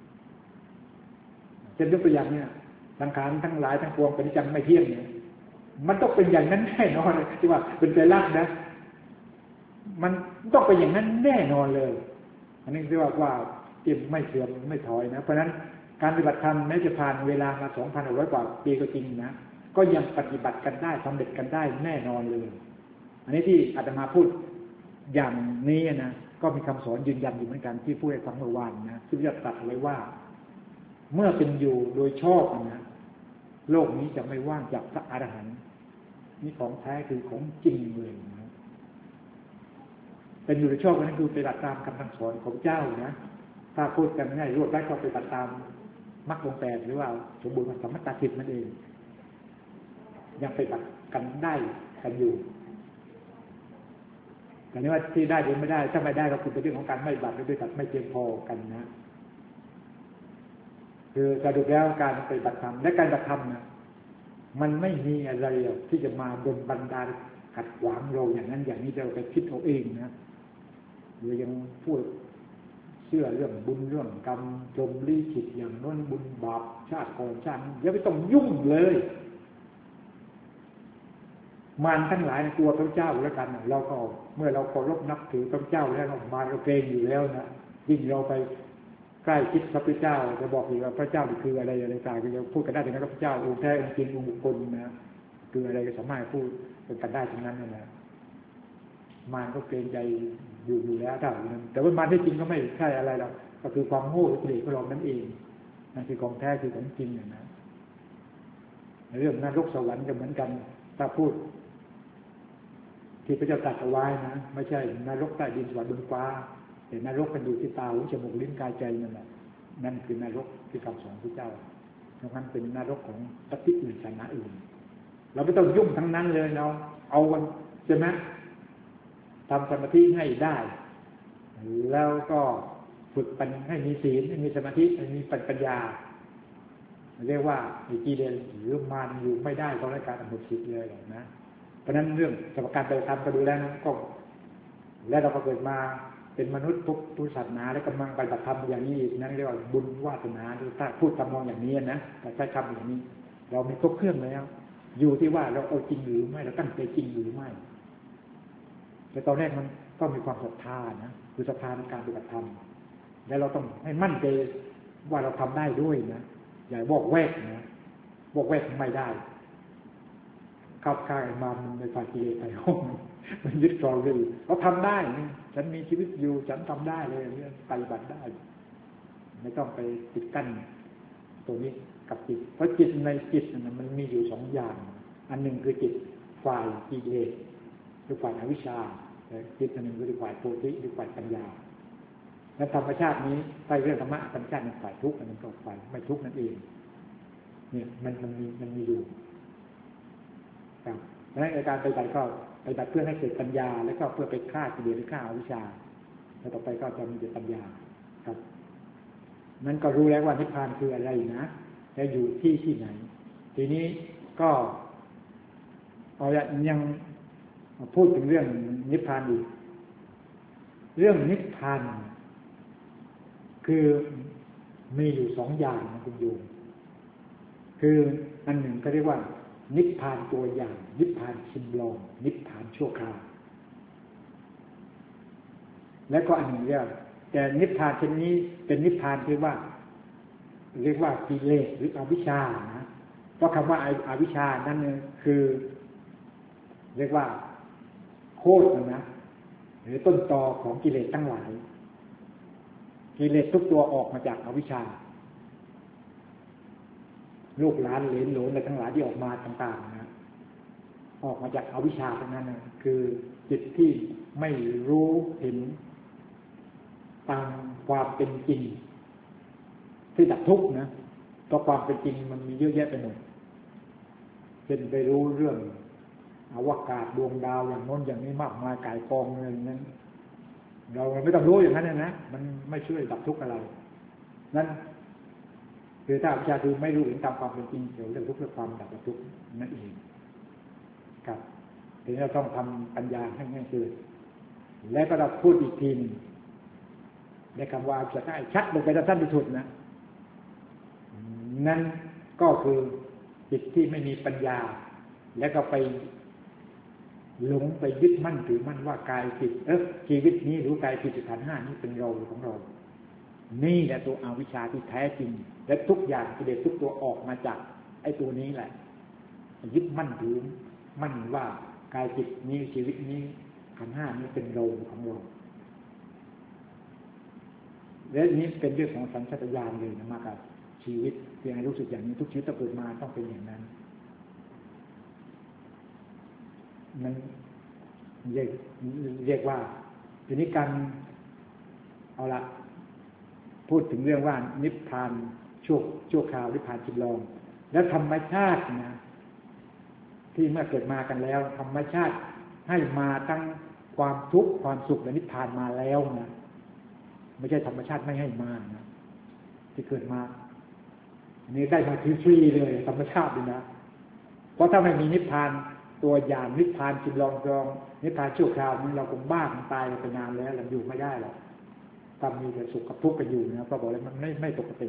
เช่นยกตัวอย่างเนี่ยสังขารทั้งหลายทั้งปวงเป็นอนิจจังไม่เที่ยงเนี่ยมันต้องเป็นอย่างนั้นแน่นอนเลยที่ว่าเป็นใจรักนะมันต้องเป็นอย่างนั้นแน่นอนเลยอันนี้เรียกว่าว่าเก็บไม่เสื่อมไม่ถอยนะเพราะฉะนั้นการปฏิบัติธรรมแม้จะผ่านเวลามา สองพันหกร้อย กว่าปีก็จริงนะก็ยังปฏิบัติกันได้สำเร็จกันได้แน่นอนเลยอันนี้ที่อาตมาพูดอย่างนี้นะก็มีคำสอนยืนยันอยู่เหมือนกันที่พูดให้ฟังเมื่อวานนะที่จะตรัสไว้ว่าเมื่อเป็นอยู่โดยชอบนะโลกนี้จะไม่ว่างจากพระอรหันต์นี่ของแท้คือของจริงเลยนะเป็นอยู่โดยชอบนั่นคือปฏิบัติตามคำสั่งสอนของเจ้านะถ้าพูดกันง่ายรวบได้ก็ปฏิบัติตามมรรคองค์แปดหรือว่าสมบูรณ์สัมมัตตสิทธิ์นั่นเองยังปฏิบัติกันได้กันอยู่แต่นี่ว่าที่ได้หรือไม่ได้ถ้าไม่ได้ก็คือเป็นเรื่องของการไม่ปฏิบัติหรือปฏิบัติไม่เพียงพอกันนะคือสรุปแล้วการปฏิบัติธรรมและการปฏิบัติธรรมนะมันไม่มีอะไรที่จะมาดลบันดาลขัดขวางเราอย่างนั้นอย่างนี้เราไปคิดเอาเองนะเรายังพูดเชื่อเรื่องบุญเรื่องกรรมจมลีขิตอย่างนั้นบุญบาปชาติก่อนชาติอย่าไปต้องยุ่งเลยมารทั้งหลายกลัวพระเจ้าแล้วกันเราก็เมื่อเราเคารพนับถือพระเจ้าแล้วมารก็เกรงอยู่แล้วนะยิ่งเราไปใกล้ชิดพระพุทธเจ้าจะบอกอีกว่าพระเจ้าคืออะไรอะไรต่างๆเราพูดกันได้ถึงนั้นพระเจ้าองค์แท้องค์จริงองค์บุคคลนะคืออะไรก็สามารถพูดกันได้ทั้งนั้นนะมารก็เกรงใจอยู่อยู่แล้วถ้าอย่างนั้นแต่ว่ามารที่จริงก็ไม่ใช่อะไรหรอกก็คือความโง่กิเลสของเรานั่นเองนั่นคือของแท้คือของจริงอย่างนั้นเรื่องนรกสวรรค์ก็เหมือนกันถ้าพูดที่พระเจ้าตรัสเอาไว้นะไม่ใช่นรกใต้ดินสวรรค์บนฟ้าแต่นรกมันอยู่ที่ตาหูจมูกลิ้นกายใจนั่นแหละนั่นคือนรกที่คำสอนพระเจ้าดังนั้นเป็นนรกของปฏิอื่นชนะอื่นเราไม่ต้องยุ่งทั้งนั้นเลยเราเอาวันใช่ไหมทำสมาธิให้ได้แล้วก็ฝึกปัญให้มีศีลให้มีสมาธิให้มีปัญญาเรียกว่าไอ้กิเลสหรือมารอยู่ไม่ได้เพราะการอนุสิทธิ์เลยนะเพราะนั้นเรื่องสมการปฏิบัติธรรมก็ดูแล้วก็และเราก็เกิดมาเป็นมนุษย์ทุกทุกศาสนาและกำลังปฏิบัติธรรมอย่างนี้นั่นเรียกว่าบุญวาสนาหรือถ้าพูดตามมองอย่างนี้นะแต่ใช้คำอย่างนี้เรามีครบเครื่องแล้วอยู่ที่ว่าเราเอาจริงหรือไม่เราตั้งใจจริงหรือไม่แต่ตอนแรกมันก็มีความศรัทธานะคือศรัทธาในการปฏิบัติธรรมแล้วเราต้องให้มั่นใจว่าเราทำได้ด้วยนะอย่าบอกแวกนะบอกแวกไม่ได้เข้าค่ายมามันในฝ่ายกิเลสไปห้องมันยึดครองเลยเราทำได้ฉันมีชีวิตอยู่ฉันทำได้เลยเนี่ยปฏิบัติได้ไม่ต้องไปติดกั้นตัวนี้กับจิตเพราะจิตในจิตมันมีอยู่สองอย่างอันหนึ่งคือจิตฝ่ายกิเลสหรือฝ่ายอวิชชาจิตอันหนึ่งคือฝ่ายโพธิหรือฝ่ายปัญญาและธรรมชาตินี้ไปเรื่องธรรมะธรรมชาติมันฝ่ายทุกข์อันนั้นก็ฝ่ายไม่ทุกข์นั่นเองเนี่ยมันมันมีมันมีอยู่ครับดังนั้นการปฏิบัติก็ปฏิบัติเพื่อให้เกิดปัญญาแล้วก็เพื่อไปฆ่ากิเลสหรือฆ่าอวิชชาแล้วต่อไปก็จะมีปัญญาครับนั้นก็รู้แล้วว่านิพพานคืออะไรนะแล้วอยู่ที่ที่ไหนทีนี้ก็เอาละยังพูดถึงเรื่องนิพพานอีกเรื่องนิพพานคือมีอยู่สองอย่างนะคุณโยมคืออันหนึ่งก็เรียกว่านิพพานตัวอย่างนิพพานชิมลองนิพพานชั่วคราวและก็อันหนึ่งเรียกแต่นิพพานชนิดนี้เป็นนิพพานที่ว่าเรียกว่ากิเลสหรืออวิชชานะเพราะคำว่าอวิชชานั่นคือเรียกว่าโคตรนะหรือต้นตอของกิเลสทั้งหลายกิเลสทุกตัวออกมาจากอวิชชาลูกหลานเหลนโหลนอะไรทั้งหลายที่ออกมาต่างๆนะออกมาจากอวิชชาทั้งนั้นนะคือจิตที่ไม่รู้เห็นตามความเป็นจริงที่ดับทุกข์นะเพราะความเป็นจริงมันมีเยอะแยะไปหมดเช่นไปรู้เรื่องอวกาศดวงดาวอย่างโน้นอย่างนี้มากมายกายกองอะไรนั้นเราไม่ต้องรู้อย่างนั้นนะมันไม่ช่วยดับทุกข์อะไรนั้นคือถ้าวิชาคือไม่รู้เห็นตามความเป็นจริงเกี่ยวกับเรื่องทุกข์และความดับทุกข์นั่นเองครับทีนี้เราต้องทำปัญญาให้ง่ายขึ้นและก็เราพูดอีกทีนึงในคำว่าจะได้ชัดลงไปสั้นที่สุดนะนั่นก็คือจิตที่ไม่มีปัญญาแล้วก็ไปหลงไปยึดมั่นถือมั่นว่ากายจิตเออชีวิตนี้หรือกายจิตขันธ์ห้านี้เป็นเราของเรานี่แหละตัวอวิชชาที่แท้จริงและทุกอย่างกิเลสทุกตัวออกมาจากไอ้ตัวนี้แหละยึดมั่นถือมั่นว่ากายจิตนี้ชีวิตนี้ขันธ์ห้านี้เป็นเราของเราและนี้เป็นเรื่องของสัญชาตญาณเลยนะมากกับชีวิตเพียงรู้สึกอย่างนี้ทุกชีวิตตั้งเกิดมาต้องเป็นอย่างนั้นมันเรียกเรียกว่าทีนี้การเอาละพูดถึงเรื่องว่านิพพานชั่วชั่วคราวนิพพานจิตลองแล้วธรรมชาตินะที่เมื่อเกิดมากันแล้วธรรมชาติให้มาตั้งความทุกข์ความสุขและนิพพานมาแล้วนะไม่ใช่ธรรมชาติไม่ให้มานะที่เกิดมานี่ได้มาฟรีๆเลยธรรมชาติเลยนะเพราะถ้าไม่มีนิพพานตัวอย่างนิพพานจิตลองจองนิพพานชั่วคราวนี้เราคงบ้าตายไปนานแล้วเราอยู่ไม่ได้หรอกทำมีแต่สุขกับทุกข์กันอยู่นะก็บอกเลยมันไม่ไม่ปกติ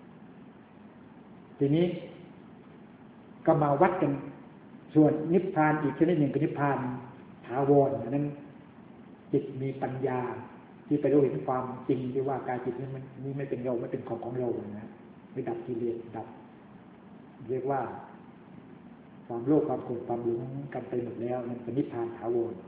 ทีนี้ก็มาวัดกันส่วนนิพพานอีกชนิดหนึ่งคือนิพพานถาวรนั้นจิตมีปัญญาที่ไปรู้เห็นความจริงที่ว่ากายจิตนี้มันนี่ไม่เป็นเราไม่เป็นของของเรานะไม่ดับกิเลสดับเรียกว่าความโลภความโกรธความหลงกันไปหมดแล้วมันเป็นนิพพานถาวร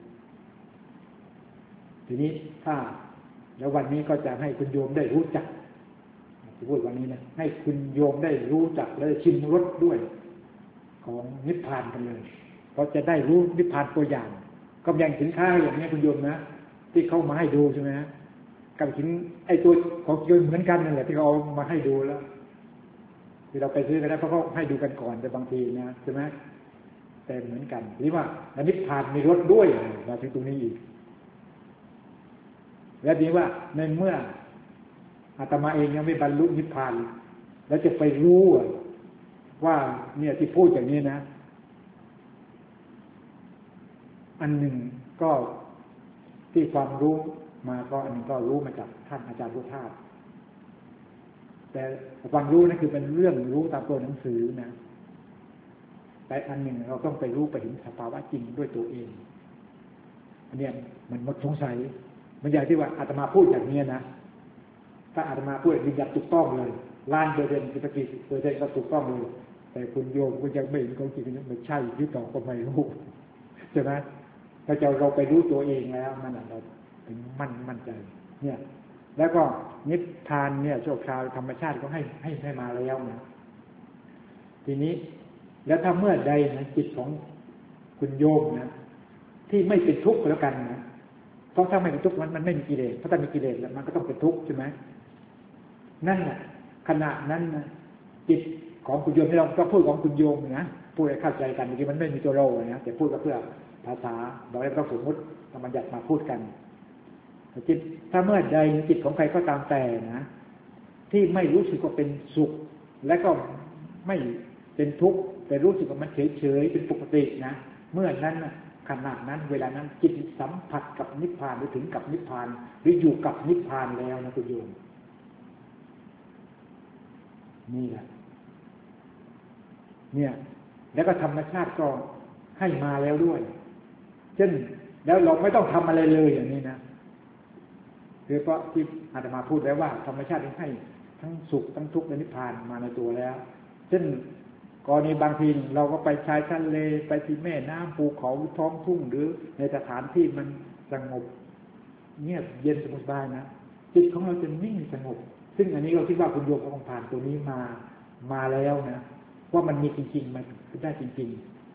ทีนี้ถ้าแล้ววันนี้ก็จะให้คุณโยมได้รู้จักที่พูดวันนี้นะให้คุณโยมได้รู้จักและชิมรสด้วยของนิพพานกันเลยก็จะได้รู้นิพพานตัวอย่างก็อย่างสินค้าอย่างนี้คุณโยมนะที่เขามาให้ดูใช่ไหมฮะกับสินไอ้ตัวของโยมเหมือนกันนั่นแหละที่เขาเอามาให้ดูแล้วที่เราไปซื้อกันแล้วเขาก็ให้ดูกันก่อนแต่บางทีนะใช่ไหมแต่เหมือนกันหรือว่านิพพานมีรสด้วยมาถึงตรงนี้อีกและนี้ว่าในเมื่ออาตมาเองยังไม่บรรลุนิพพานแล้วจะไปรู้ว่าเนี่ยที่พูดอย่างนี้นะอันหนึ่งก็ที่ความรู้มาก็อันหนึ่งก็รู้มาจากท่านอาจารย์พุทธาแต่ความรู้นั่นคือเป็นเรื่องรู้ตามตัวหนังสือนะแต่อันหนึ่งเราต้องไปรู้ไปเห็นสภาวะจริงด้วยตัวเองอันนี้มันหมดสงสัยมันอย่างที่ว่าอาตมาพูดอย่างนี้นะถ้าอาตมาพูดยืนยันถูกต้องเลยล้านเปอร์เซ็นต์กิจกิจเปอร์เซ็นต์ก็ถูกต้องเลยแต่คุณโยมก็ยังไม่เห็นของจริงมันใช่หรือเปล่าก็ไม่รู้ใช่ไหมถ้าเราไปรู้ตัวเองแล้วนั่นแหละเราถึงมั่นมั่นใจเนี่ยแล้วก็นิพพานเนี่ยชั่วคราวธรรมชาติก็ให้ให้ให้มาแล้วนะทีนี้แล้วถ้าเมื่อใดนะจิตของคุณโยมนะที่ไม่เป็นทุกข์แล้วกันนะเพราะถ้าไม่เป็นทุกข์มันมันไม่มีกิเลสเพราะถ้ามีกิเลสแล้วมันก็ต้องเป็นทุกข์ใช่ไหมนั่นแหละขณะนั้นนะจิตของคุณโยมที่เราต้องพูดของคุณโยมนะพูดให้เข้าใจกันเมื่อกี้มันไม่มีตัวเรานะแต่พูดก็เพื่อภาษาเราไม่ต้องสมมติธรรมยัติมาพูดกันจิตถ้าเมื่อใดจิตของใครก็ตามแต่นะที่ไม่รู้สึกว่าเป็นสุขและก็ไม่เป็นทุกข์แต่รู้สึกว่ามันเฉยๆเป็นปกตินะเมื่อนั้นนะขณะนั้นเวลานั้นจิตสัมผัสกับนิพพานหรือถึงกับนิพพานหรืออยู่กับนิพพานแล้วนะคุณโยมนี่แหละเนี่ยแล้วก็ธรรมชาติก็ให้มาแล้วด้วยเช่นแล้วเราไม่ต้องทำอะไรเลยอย่างนี้นะคือเพราะที่อาตมาพูดแล้วว่าธรรมชาติให้ทั้งสุขทั้งทุกข์และนิพพานมาในตัวแล้วเช่นกรณีบางทีเราก็ไปชายทะเลไปที่แม่น้ำภูเขาท้องทุ่งหรือในสถานที่มันสงบเงียบเย็นสบายนะจิตของเราจะนิ่งสงบซึ่งอันนี้เราคิดว่าคุณโยมคงผ่านตัวนี้มามาแล้วนะว่ามันมีจริงๆมันได้จริง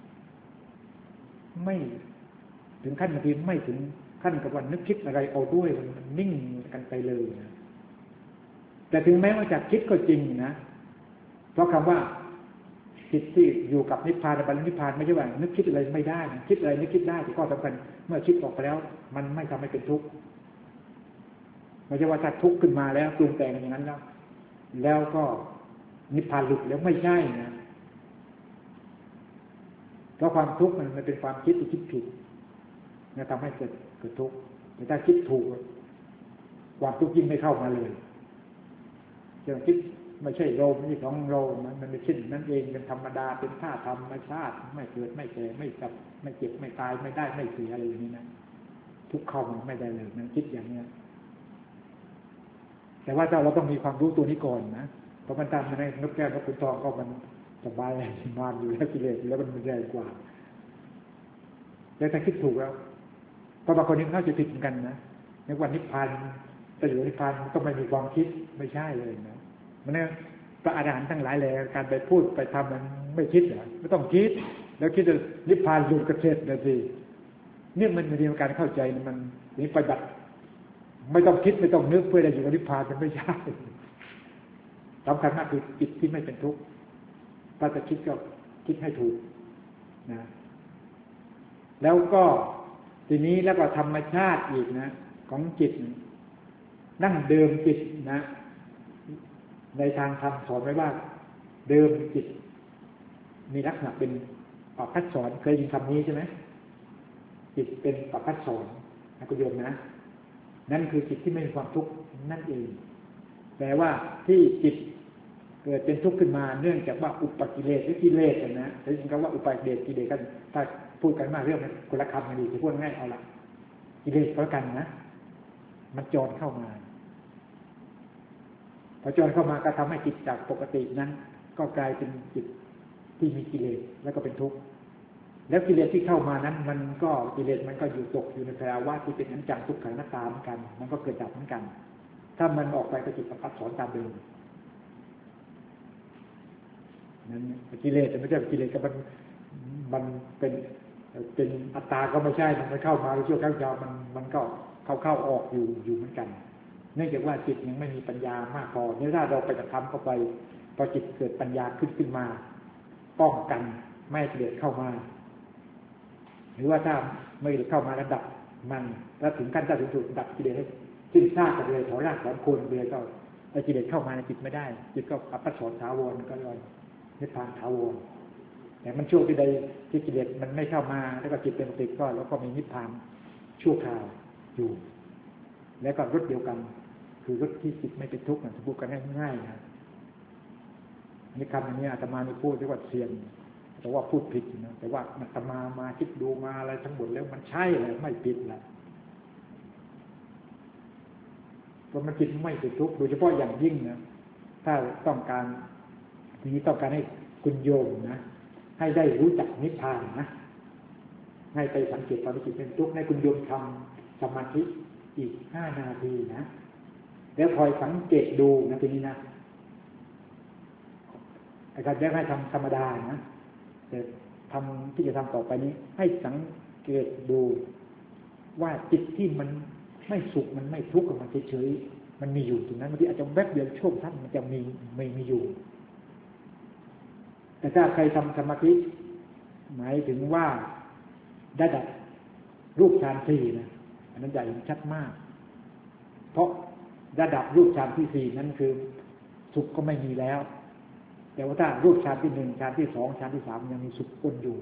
ๆไม่ถึงขั้นบางทีไม่ถึงขั้นกับวันนึกคิดอะไรเอาด้วยมันนิ่งกันไปเลยนะแต่ถึงแม้ว่าจะคิดก็จริงนะเพราะคำว่าจิตที่อยู่กับนิพพานบรรลุนิพพานไม่ใช่ว่านึกคิดอะไรไม่ได้คิดอะไรนึกคิดได้แต่ก็สำคัญเมื่อคิดออกไปแล้วมันไม่ทำให้เป็นทุกข์ไม่ใช่ว่าถ้าทุกข์ขึ้นมาแล้วปรุงแต่งอย่างนั้นแล้วแล้วก็นิพพานหลุดแล้วไม่ใช่นะเพราะความทุกข์มันเป็นความคิดที่คิดผิดนะทำให้เกิดเกิดทุกข์แต่ถ้าคิดถูกความทุกข์ยิ่งไม่เข้ามาเลยจะคิดไม่ใช่เราไม่ใช่ของเรามันมันเป็นชิ้นนั่นเองเป็นธรรมดาเป็นธาตุธรรมชาติไม่เกิดไม่แก่ไม่จับไม่เจ็บไม่ตายไม่ได้ไม่เสียอะไรอย่างนี้นะทุกข์เข้ามาไม่ได้เลยนะคิดอย่างนี้แต่ว่าเราต้องมีความรู้ตัวนี้ก่อนนะเพราะมันตามมาในนกแก้วนกขุนทองก็มันสบายมากอยู่แล้วกิเลสแล้วมันแรงกว่าแล้วถ้าคิดถูกแล้วเพราะบางคนนี่เข้าใจผิดเหมือนกันนะในวันนิพพานแต่อยู่นิพพานต้องไม่มีความคิดไม่ใช่เลยนะมันเนี่ยพระอรหันต์ทั้งหลายเลยการไปพูดไปทำมันไม่คิดเหรอไม่ต้องคิดแล้วคิดจะนิพพานหลุดกระเซ็ดเลยสิเนี่ยมันเป็นการเข้าใจมันนี่ปฏิบัติไม่ต้องคิดไม่ต้องนึกเพื่อจะอยู่กับนิพพานมันไม่ใช่สำคัญมากคือจิตที่ไม่เป็นทุกข์ถ้าจะคิดก็คิดให้ถูกนะแล้วก็ทีนี้แล้วก็ธรรมชาติอีกนะของจิตนั่งเดิมจิตนะในทางธรรมสอนไว้ว่าเดิมจิตมีลักษณะเป็นปัปพัสสรเคยยินคำนี้ใช่ไหมจิตเป็นปัปพัสสรนะคุณโยมนะนั่นคือจิตที่ไม่มีความทุกข์นั่นเองแปลว่าที่จิตเกิดเป็นทุกข์ขึ้นมาเนื่องจากว่าอุปกิเลสหรือกิเลสนะแต่จริงๆว่าอุปกิเลสกิเลสกันถ้าพูดกันมากเรื่องคนละคำกันดีจะพูดง่ายเอาละกิเลสก็แล้วกันนะมันจรเข้ามาพอจรเข้ามาก็ทำให้จิตจากปกตินั้นก็กลายเป็นจิตที่มีกิเลสแล้วก็เป็นทุกข์แล้วกิเลสที่เข้ามานั้นมันก็กิเลสมันก็อยู่ตกอยู่ในภาวะที่เป็นอนิจจังทุกขังอนัตตาเหมือนกันมันก็เกิดดับเหมือนกันถ้ามันออกไปก็จิตประพัดสอนตามเดิมนั้นกิเลสแต่ไม่ใช่กิเลสก็มันมันเป็นเป็นอัตตาก็ไม่ใช่มันไม่เข้ามาชั่วครั้งยาวมันมันก็เข้าเข้าออกอยู่อยู่เหมือนกันเนื่องจากว่าจิตยังไม่มีปัญญามากพอเนี่ยถ้าเราไปกระทำเข้าไปพอจิตเกิดปัญญาขึ้นขึ้นมาป้องกันไม่ให้กิเลสเข้ามาหรือว่าถ้าไม่เข้ามาระดับมันแล้วถึงขั้นถ้าถึงจุดดับกิเลสให้สิ้นซากกันเลยถอนรากถอนโคนเลยก็ไอ้กิเลสเข้ามาในจิตไม่ได้จิตก็อัปปสรถาวรก็เลยนิพพานถาวรแต่มันช่วงที่ใดที่กิเลสมันไม่เข้ามาแล้วก็จิตเป็นปกติก็แล้วก็มีนิพพานชั่วคราวอยู่แล้วก็รถเดียวกันคือรถที่จิตไม่เป็นทุกข์นะพูดกันง่ายๆนะนี่คำอันนี้อาตมาไม่พูดที่ว่าเสียงแต่ว่าพูดผิดนะแต่ว่าอาตมามาคิดดูมาอะไรทั้งหมดแล้วมันใช่เลยไม่ผิดแหละเพราะมันจิตไม่เป็นทุกข์โดยเฉพาะอย่างยิ่งนะถ้าต้องการทีนี้ต้องการให้คุณโยมนะให้ได้รู้จักนิพพานนะให้ไปสังเกตตอนที่จิตเป็นทุกข์ให้คุณโยมทำสมาธิอีกห้านาทีนะแล้วคอยสังเกตดูนะทีนี้นะไอ้การแยกให้ทำธรรมดานะแต่ทำที่จะทำต่อไปนี้ให้สังเกตดูว่าจิตที่มันไม่สุขมันไม่ทุกข์มันเฉยๆมันมีอยู่ตรงนั้นบางทีอาจจะแวบเดียวช่วงสั้นมันจะมีไม่มีอยู่แต่ถ้าใครทำสมาธิหมายถึงว่าได้ดับรูปฌานสี่นะอันนั้นใหญ่ชัดมากเพราะระดับรูปฌานที่สี่นั้นคือสุขก็ไม่มีแล้วแต่ว่าถ้ารูปฌานที่หนึ่งฌานที่สองฌานที่สามยังมีสุขปนอยู่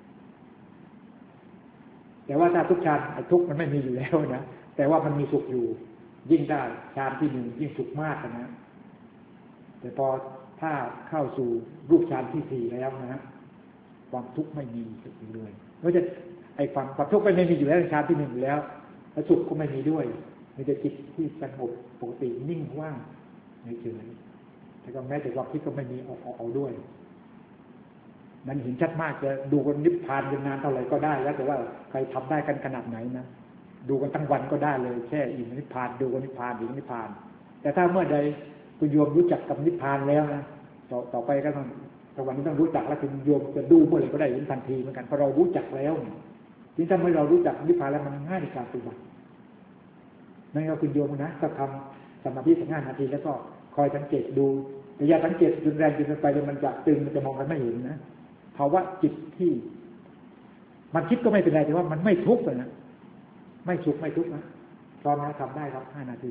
แต่ว่าถ้าทุกฌานไอ้ทุกมันไม่มีอยู่แล้วนะแต่ว่ามันมีสุขอยู่ยิ่งได้ฌานที่หนึ่งยิ่งสุขมากนะแต่พอถ้าเข้าสู่รูปฌานที่สี่แล้วนะความทุกข์ไม่มีเลยเพราะจะไอ้ความความทุกข์ไม่มีอยู่แล้วฌานที่หนึ่งอยู่แล้วและสุขก็ไม่มีด้วยมีแต่จิตที่สงบปกตินิ่งว่างเฉยๆแต่ก็แม้แต่ความคิดก็ไม่มีออกออกด้วยมันเห็นชัดมากจะดูกันนิพพานยนานเท่าไหร่ก็ได้แล้วแต่ว่าใครทำได้กันขนาดไหนนะดูกันทั้งวันก็ได้เลยแค่อิ่มนิพพานดูกันนิพพานอิ่มนิพพานแต่ถ้าเมื่อใดคุณโยมรู้จักกับนิพพานแล้วนะต่อต่อไปก็ต้องตะวันนี้ต้องรู้จักแล้วคุณโยมจะดูเมื่อไหร่ก็ได้เห็นทันทีเหมือนกันเพราะเรารู้จักแล้วที่ถ้าเมื่อเรารู้จักนิพพานแล้วมันง่ายในการปฏิบัตินั่นก็คุณโยมนะก็ทำสมาธิสักห้านาทีแล้วก็คอยสังเกตดูแต่อย่าสังเกตจนแรงจนไปจนมันจะตึงมันจะมองกันไม่เห็นนะภาวะจิตที่มันคิดก็ไม่เป็นไรแต่ว่ามันไม่ทุกข์นะไม่สุขไม่ทุกข์นะพร้อมนะทำได้ครับห้านาที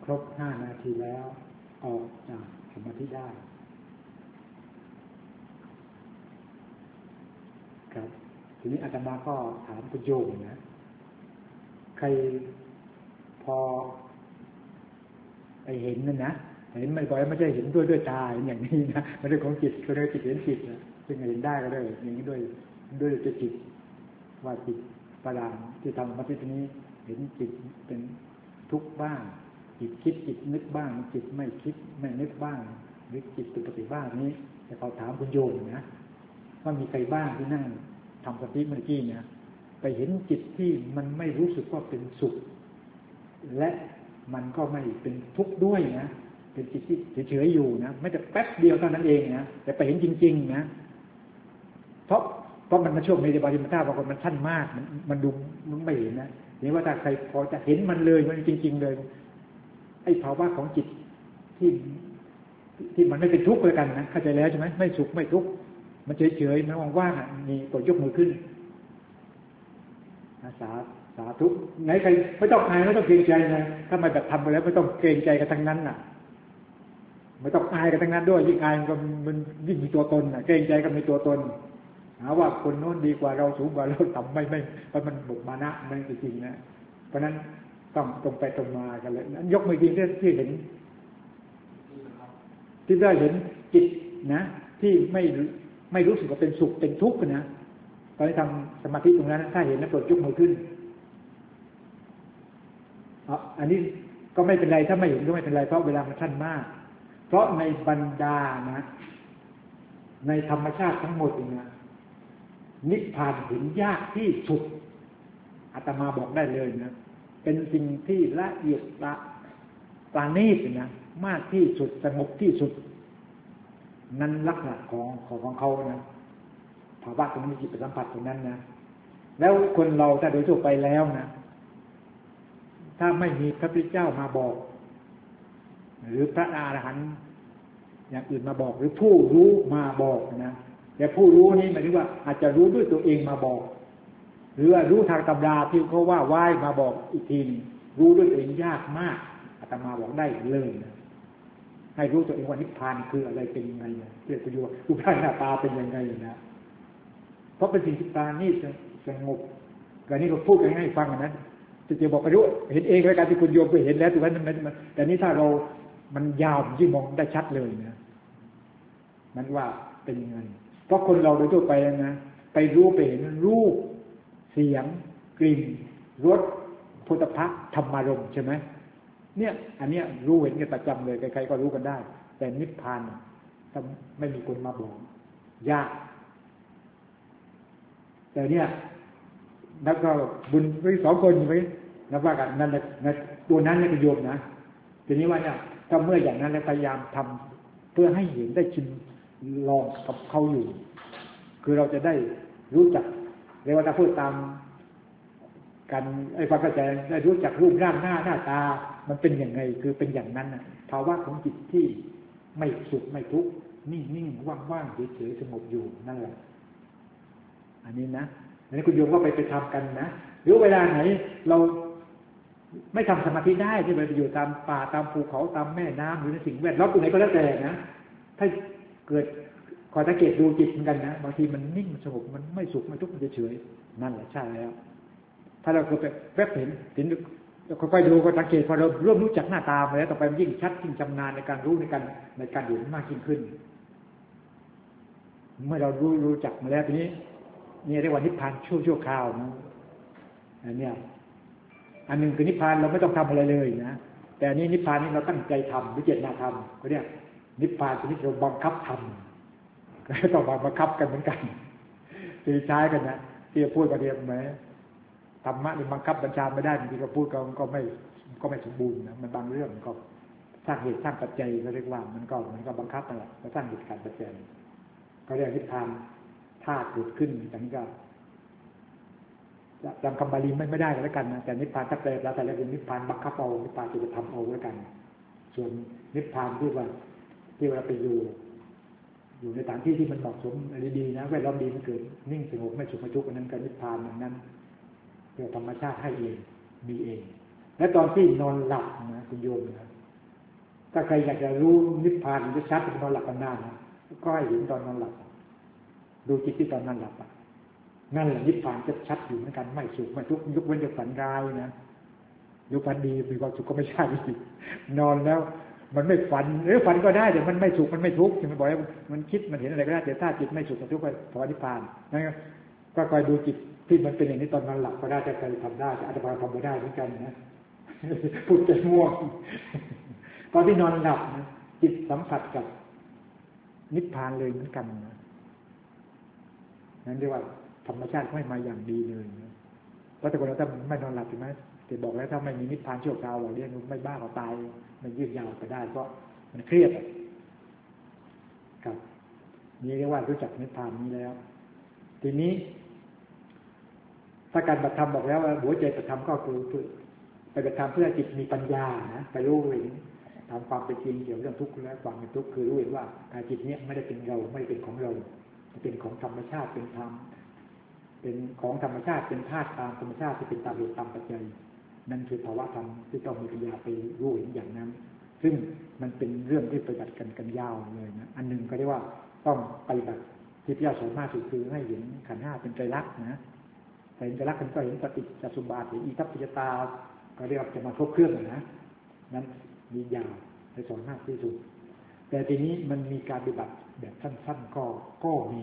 ครบห้านาทีแล้วออกจากสมาธิได้ครับทีนี้อาตมาก็ถามคุณโยมนะใครพอไปเห็นนั่นนะเห็นมันก็ไม่ใช่เห็นด้วยด้วยตาอย่างนี้นะมันเป็นของจิตก็เรียกจิตเห็นจิตนะซึ่งเห็นได้ก็ได้อย่างนี้ด้วยด้วยจิตว่าจิตประดานที่ทำมาที่นี้เห็นจิตเป็นทุกข์บ้างจิตคิดจิตนึกบ้างจิตไม่คิดไม่นึกบ้างหรือจิตปกติบ้างนี้แต่เขาถามคุณโยมนะว่ามีใครบ้างที่นั่งทำสติเมื่อกี้เนี่ยไปเห็นจิตที่มันไม่รู้สึกว่าเป็นสุขและมันก็ไม่เป็นทุกข์ด้วยนะเป็นจิตที่เฉยๆอยู่นะไม่แต่แป๊บเดียวเท่านั้นเองนะแต่ไปเห็นจริงๆนะเพราะเพราะมันมาช่วงในบาริมัตตาบางคนมันสั้นมากมันมันดูมันไม่เห็นนะนี่ว่าถ้าใครพอจะเห็นมันเลยมันจริงๆเลยไอ้ภาวะของจิตที่ที่มันไม่เป็นทุกข์เลยกันนะเข้าใจแล้วใช่ไหมไม่สุขไม่ทุกข์มันเฉยๆมันว่างๆมีกดยกมือขึ้นอาสาสาธุไหนใครไม่ต้องอายไม่ต้องเกรงใจนะถ้ามาแบบทำไปแล้วไม่ต้องเกรงใจกันทั้งนั้นน่ะไม่ต้องอายกันทั้งนั้นด้วยยิ่งอายมันก็มันยิ่งมีตัวตนน่ะเกรงใจก็มีตัวตนหาว่าคนโน้นดีกว่าเราสูงกว่าเราต่ำไม่ไม่เพราะมันบุกมานะนั่นจริงๆนะเพราะนั้นต้องตรงไปตรงมากันเลยนั้นยกมือจริงที่เห็นที่ได้เห็นจิตนะที่ไม่ไม่รู้สึกว่าเป็นสุขเป็นทุกข์นะตอนที่ทำสมาธิตรงนั้นถ้าเห็นแล้วโปรดยกมือขึ้นอันนี้ก็ไม่เป็นไรถ้าไม่เห็นก็ไม่เป็นไรเพราะเวลามันสั้นมากเพราะในบรรดานะในธรรมชาติทั้งหมดนะนิพพานเห็นยากที่สุดอาตมาบอกได้เลยนะเป็นสิ่งที่ละเอียดละปราณีตนะมากที่สุดสงบที่สุดนั้นลักษณะของของของเขานะภาวะตรงนี้จิตสัมผัสตรงนั้นนะแล้วคนเราถ้าโดยทั่วไปแล้วนะถ้าไม่มีพระพุทธเจ้ามาบอกหรือพระอรหันต์อย่างอื่นมาบอกหรือผู้รู้มาบอกนะแต่ผู้รู้นี้หมายถึงว่าอาจจะรู้ด้วยตัวเองมาบอกหรือว่ารู้ทางตำราที่เขาว่าไหว้มาบอกอีกทีรู้ด้วยตัวเองยากมากอาตมาบอกได้เลยนะให้รู้ตัวเองว่านิพพานคืออะไรเป็นยังไงเรียกไปดูรูปร่างหน้าตาเป็นยังไงนะเพราะเป็นสิ่งที่ตานี่สงบการนี้เราพูดกันให้ฟังนะจะจะบอกไปรู้เห็นเองแล้วการที่คุณโยมไปเห็นแล้วแต่ว่ามันแต่นี้ถ้าเรามันยาวยิ่งมองได้ชัดเลยนะมันว่าเป็นยังไงเพราะคนเราโดยทั่วไปนะไปรู้ไปเห็นรูปเสียงกลิ่นรสโผฏฐัพพะธรรมารมณ์ใช่ไหมเนี่ยอันเนี้ยรู้เห็นกันประจำเลยใครๆก็รู้กันได้แต่นิพพานถ้าไม่มีคนมาบอกยากแต่เนี่ยแล้วก็บุญไปสองคนอยู่ไหมนับว่ากันนั่นนะตัวนั้นเนี่ยประโยชน์นะทีนี้ว่าเนี่ยก็เมื่ออย่างนั้นแล้วพยายามทำเพื่อให้เห็นได้ชิมลองกับเขาอยู่คือเราจะได้รู้จักเรียกว่าถ้าพูดตามกันไอ้ความเข้าใจได้รู้จักรูปร่างหน้าหน้าตามันเป็นอย่างไงคือเป็นอย่างนั้นนะภาวะของจิตที่ไม่สุขไม่ทุกข์นิ่งๆว่างๆเฉยๆสงบอยู่นั่นแหละอันนี้นะอันนี้คุณโยมก็ไปไปทำกันนะหรือเวลาไหนเราไม่ทำสมาธิได้ที่ไปอยู่ตามป่าตามภูเขาตามแม่น้ำหรือในสิ่งแวดล้อมตรงไหนก็แล้วแต่นะถ้าเกิดคอยสังเกตดูจิตเหมือนกันนะบางทีมันนิ่งมันสงบมันไม่สุขไม่ทุกข์มันเฉยๆนั่นแหละใช่แล้วถ้าเราเกิดแวบเห็นเห็นค่อยๆดูก็สังเกตพอเราเริ่มรู้จักหน้าตาไปแล้วต่อไปมันยิ่งชัดยิ่งชำนาญในการรู้ในการในการเห็นมากยิ่งขึ้นเมื่อเรารู้รู้จักมาแล้วทีนี้นี่เรียกว่านิพพานชั่วชั่วคราวนะอันนี้อันหนึ่งคือนิพพานเราไม่ต้องทำอะไรเลยนะแต่อันนี้นิพพานนี่เราตั้งใจทำหรือเจตนาทำก็เนี่ยนิพพานชนิดเราบังคับทำก็ต้องบังคับกันเหมือนกันตีใช้กันนะที่จะพูดกันเรียกไหมธรรมะนี่บังคับบัญชาไม่ได้บางทีก็พูดก็ก็ไม่ก็ไม่สมบูรณ์นะมันบางเรื่องก็สร้างเหตุสร้างปัจจัยก็เรียกว่ามันก็มันก็บังคับนั่นแหละก็สร้างเหตุการณ์ปัจจัยก็เรียกนิพพานถ้าเกิดขึ้นอย่างนี้ก็จำคำบาลีไม่ไม่ได้ก็แล้วกันนะแต่นิพพานถ้าแปลแล้วแต่แล้วเป็นนิพพานบังคับเอานิพพานจะทำเอาแล้วกันส่วนนิพพานที่ว่าที่เราไปอยู่อยู่ในสถานที่ที่มันเหมาะสมอะไรดีนะแวดล้อมดีมันเกิดนิ่งสงบไม่สุขไม่ทุกข์อันนั้นก็นิพพานอย่างนั้นเพื่อธรรมชาติให้เองมีเองและตอนที่นอนหลับนะคุณโยมนะถ้าใครอยากจะรู้นิพพานจะชัดเป็นนอนหลับกันหน้านะก็ให้เห็นตอนนอนหลับดูจิตที่ตอนนอนหลับอ่ะนั่นแหละนิพพานจะชัดอยู่เหมือนกันไม่สุขไม่ทุกข์ยกเว้นจะฝันร้ายนะยุฝันดีมีความสุขก็ไม่ใช่นอนแล้วมันไม่ฝันหรือฝันก็ได้แต่มันไม่สุขมันไม่ทุกข์ใช่ไหมบอกว่ามันคิดมันเห็นอะไรก็ได้แต่ถ้าจิตไม่สุขไม่ทุกข์ก็พอนิพพานนั่นก็คอยดูจิตที่มันเป็นอย่างนี้ตอนนอนหลับก็ได้แต่ใครทำได้อาจจะทำไม่ได้เหมือนกันนะพูดใจม่วงตอนที่นอนหลับนะจิตสัมผัสกับนิพพานเลยเหมือนกันนะนั่นเรียกว่าธรรมชาติไม่มาอย่างดีเลยนะเพราะแต่คนเราถ้าไม่นอนหลับใช่ไหมแต่บอกแล้วถ้าไม่มีนิพพานชั่วคราวเราเรียกไม่บ้าก็ตายมันยืดยาวไปได้เพราะมันเครียดครับนี่เรียกว่ารู้จักนิพพานนี้แล้วทีนี้ถ้าการปฏิธรรมบอกแล้วว่าหัวใจปฏิธรรมก็คือไปปฏิธรรมเพื่อจิตมีปัญญานะไปรู้เห็นตามความเป็นจริงเกี่ยวกับเรื่องทุกข์และความเป็นทุกข์คือรู้เห็นว่าการจิตนี้ไม่ได้เป็นเราไม่ได้เป็นของเราเป็นของธรรมชาติเป็นธรรมเป็นของธรรมชาติเป็นธาตุตามธรรมชาติที่เป็นตามเหตุตามปัจจัยนั่นคือภาวะธรรมที่ต้องมีปัญญาไปรู้เห็นอย่างนั้นซึ่งมันเป็นเรื่องที่ปฏิบัติกันกันยาวเลยนะอันหนึ่งก็เรียกว่าต้องปฏิบัติที่พระเจ้าสอนมากสุดคือให้เห็นขันธ์ห้าเป็นไตรลักษณ์นะแต่เห็นไตรลักษณ์มันก็เห็นปฏิจจสมุปบาทเห็นอิทัปปัจจตาก็เรียกว่าจะมาครบเครื่องนะนั้นมียาวในสอนมากที่สุดแต่ทีนี้มันมีการปฏิบัติแบบสั้นๆก็ก็มี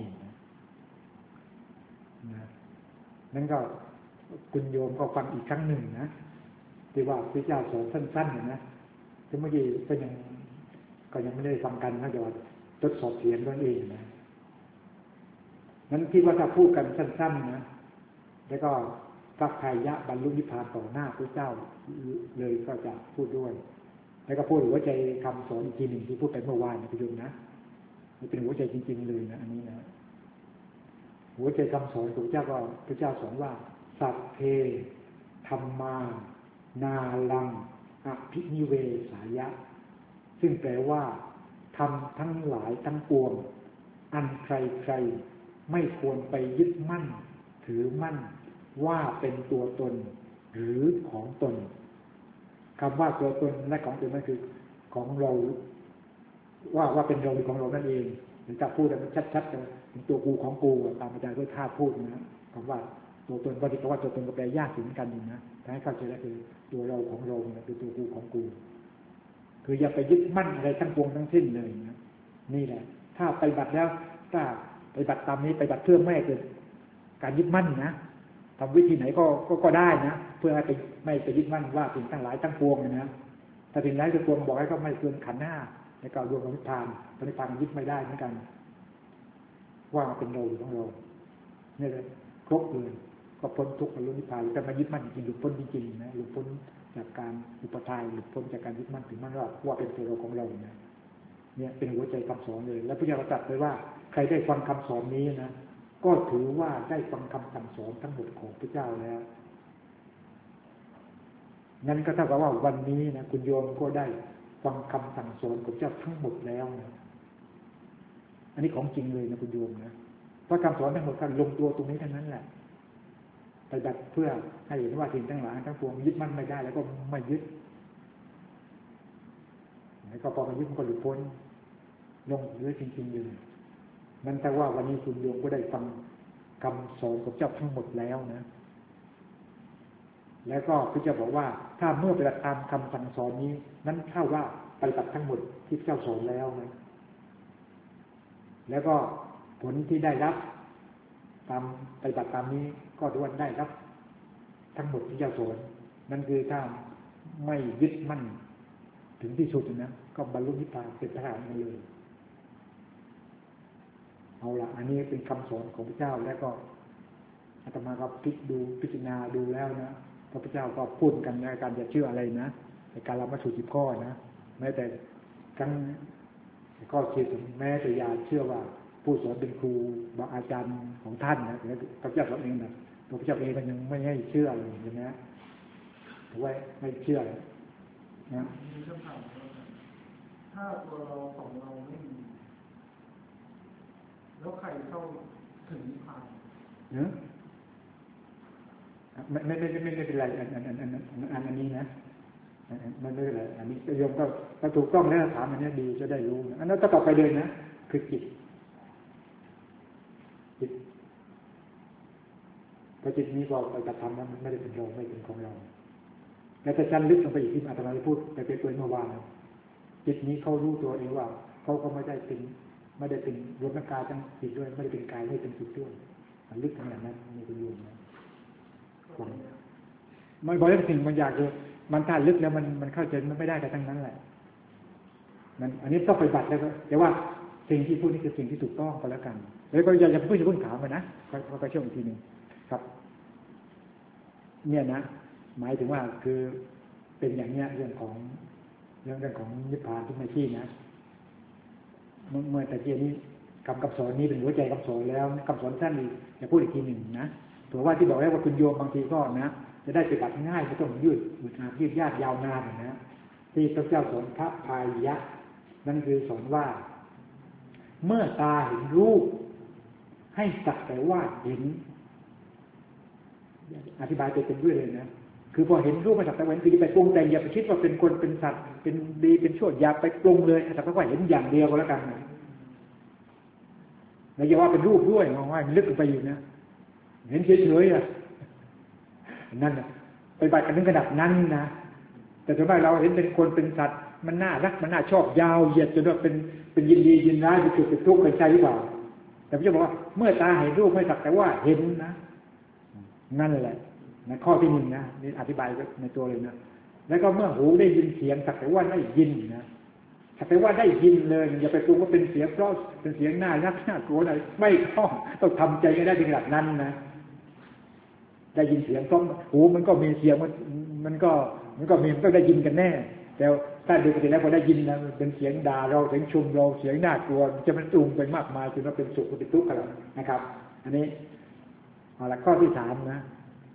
นะนั่นก็คุณโยมก็ฟังอีกครั้งหนึ่งนะที่ว่าพระเจ้าสอนสั้นๆนะที่เมื่อกี้ก็ยังก็ยังไม่ได้ฟังกันนะเดี๋ยวทดสอบเสียงตัวเองนะนั้นคิดว่าถ้าพูดกันสั้นๆนะแล้วก็สักไทยะบรรลุนิพพานต่อหน้าพระเจ้าเลยก็จะพูดด้วยแล้วก็พูดหัวใจคำสอนอีกทีหนึ่งที่พูดไปเมื่อวานนะคุณโยมนะมันเป็นหัวใจจริงๆเลยนะอันนี้นะหัวใจคำสอนของพระเจ้าก็พระเจ้าสอนว่าสัพเพธัมมานาลังอภินิเวสายะซึ่งแปลว่าธรรมทั้งหลายทั้งปวงอันใครๆไม่ควรไปยึดมั่นถือมั่นว่าเป็นตัวตนหรือของตนคำว่าตัวตนและของตนนั่นคือของเราว่าว่าเป็นเราหรือของเรานั่นเองถึงจะพูดมันชัดๆเลยเป็นตัวกูของกูตามอาจารย์ด้วยท่าพูดนะคำว่าตัวตนปฏิกว่าตัวตนกับแปลยากถึงกันอยู่นะถ้าให้เข้าใจแล้วคือตัวเราของเราเนี่ยคือตัวกูของกูคืออย่าไปยึดมั่นอะไรทั้งปวงทั้งสิ้นเลยนะนี่แหละถ้าปฏิบัติแล้วถ้าปฏิบัติตามนี้ปฏิบัติเพื่อไม่ให้เกิดการยึดมั่นนะทำวิธีไหนก็ก็ก็ได้นะเพื่อให้ไปไม่ไปยึดมั่นว่าสิ่งทั้งหลายทั้งปวงนะถ้าสิ่งไหนทั้งปวงบอกให้เขาไม่เกินขันธ์ห้าแล้วก็รวมกับนิพพานนิพพานยึดไม่ได้เหมือนกันว่าเป็นเราของเราเนี่ยเลยครบเลยก็พ้นทุกข์บรรลุนิพพานแต่มายึดมั่นจริงหลุดพ้นจริงๆนะหลุดพ้นจากการอุปทานหลุดพ้นจากการยึดมั่นถึงมั่นว่าว่าเป็นตัวเราของเราเนี่ยเนี่ยเป็นหัวใจคำสอนเลยแล้วพระเจ้าตรัสไว้ว่าใครได้ฟังคำสอนนี้นะก็ถือว่าได้ฟังคำสั่งสอนทั้งหมดของพระเจ้าแล้วงั้นก็เท่ากับว่าวันนี้นะคุณโยมก็ได้ฟังคำสั่งสอนของพระเจ้าทั้งหมดแล้วนะอันนี้ของจริงเลยนะคุณโยมนะเพราะคำสอนทั้งหมดการลงตัวตรงนี้เท่านั้นแหละปฏิบัติเพื่อให้เห็นว่าสิ่งทั้งหลายทั้งปวงยึดมั่นไม่ได้แล้วก็ไม่ยึดแล้วก็พอมันยึดมันก็หลุดพ้นลงเรื่อยจริงๆเลยนั่นแต่ว่าวันนี้คุณโยมก็ได้ฟังคำสอนของเจ้าทั้งหมดแล้วนะแล้วก็พระเจ้าบอกว่าถ้าเมื่อปฏิบัติตามคำสั่งสอนนี้นั้นเท่าว่าปฏิบัติทั้งหมดที่พระเจ้าสอนแล้วนะแล้วก็ผลที่ได้รับตามปฏิบัติตามนี้ก็ถือว่าได้รับทั้งหมดที่พระเจ้าสอนนั่นคือถ้าไม่ยึดมั่นถึงที่สุดนะก็บรรลุนิพพานเป็นพระอรหันต์เลยเอาละอันนี้เป็นคำสอนของพระเจ้าแล้วก็อาตมาก็พิจดูพิจารณาดูแล้วนะพระพุทธเจ้าก็พูดกันในการจะเชื่ออะไรนะในการรับมาสู่สิบข้อนะแม้แต่ทั้งข้อคิดแม้แต่ยาเชื่อว่าผู้สอนเป็นครูบาอาจารย์ของท่านนะแต่พระพุทธเจ้าเองนะพระพุทธเจ้าเองมันยังไม่ให้เชื่อเลยใช่ไหมถือว่าไม่เชื่อนะมีคำถามถ้าตัวเราของเราไม่มีแล้วใครเข้าถึงนิพพานเนอะไม่ไม่ไม่ไม่ไม่เป็นไรอันอันอันอันอันอันนี้นะมันไม่เป็นไรอันนี้โยมก็ถ้าถูกต้องแล้วถามอันนี้ดีจะได้รู้อันนั้นต่อไปเลยนะคือจิตจิตพอจิตนี้พอไปกระทำแล้วมันไม่ได้เป็นเราไม่เป็นของเราแล้วแต่ชั้นลึกลงไปอีกที่อาตมาได้พูดไปเป็นตัวเมื่อวานจิตนี้เขารู้ตัวเองว่าเขาก็ไม่ได้เป็นไม่ได้เป็นรวมทั้งกายทั้งจิตด้วยไม่ได้เป็นกายไม่เป็นจิตด้วยมันลึกขนาดนั้นมีประโยชน์นะมันบอกว่าสิ่งบางอย่างคือมันถ้าลึกแล้วมันมันเข้าใจมันไม่ได้แต่ทั้งนั้นแหละมันอันนี้ต้องไปบัตรแล้วก็แต่ว่าสิ่งที่พูดนี่คือสิ่งที่ถูกต้องก็แล้วกันแล้วก็อย่าอย่าพูดจะพูดขาวมานะก็ไปช่วงอีกทีหนึ่งครับเนี่ยนะหมายถึงว่าคือเป็นอย่างเนี้ยเรื่องของเรื่องเรื่องของนิพพานทุกนาทีนะเมื่อเมื่อแต่ที่นี้คำคำสอนนี้เป็นหัวใจคำสอนแล้วคำสอนสั้นอีกจะพูดอีกทีหนึ่งนะถือว่าที่บอกแล้วว่าคุณโยมบางทีก็นะจะได้ปฏิบัติง่ายไม่ต้องยืดยืดนานยืดยากยาวนานนะที่พระเจ้าสอนพระพายะนั่นคือสอนว่าเมื่อตาเห็นรูปให้สักแต่ว่าเห็นอธิบายไปเป็นด้วยเลยนะคือพอเห็นรูปมาสักแต่ว่าคือไปปรุงแต่งอย่าไปคิดว่าเป็นคนเป็นสัตว์เป็นดีเป็นชั่วอย่าไปปรุงเลยสักแต่ว่าเห็นอย่างเดียวก็แล้วกันนะแล้วอย่าว่าเป็นรูปด้วยมองว่ามันลึกลงไปอยู่นะเห็นเฉยๆอ่ะนั่นนะไปบัดกันถึงขนาดนั้นนะแต่ส่วนมากเราเห็นเป็นคนเป็นสัตว์มันน่ารักมันน่าชอบยาวเหยียดจนว่าเป็นเป็นยินดียินร้ายเป็นสุขเป็นทุกข์เป็นใจหรือเปล่าแต่พระเจ้าบอกว่าเมื่อตาเห็นรูปไม่สักแต่ว่าเห็นนะนั่นแหละในข้อที่หนึ่งนะนี่อธิบายในตัวเลยนะแล้วก็เมื่อหูได้ยินเสียงสักแต่ว่าได้ยินนะสักแต่ว่าได้ยินเลยอย่าไปปรุงว่าเป็นเสียงเพราะเป็นเสียงน่ารักน่ากลัวอะไรไม่ต้องต้องทำใจให้ได้ถึงระดับนั้นนะได้ยินเสียงต้องหูมันก็มีเสียงมันมันก็มันก็มีมันต้องได้ยินกันแน่แต่ถ้าดูไปแล้วพอได้ยินนะเป็นเสียงด่าเราเสียงชุมเราเสียงน่ากลัวจะมันตูมไปมากมายจนว่าเป็นสุขเป็นทุกข์กันนะครับอันนี้เอาละข้อที่สามนะ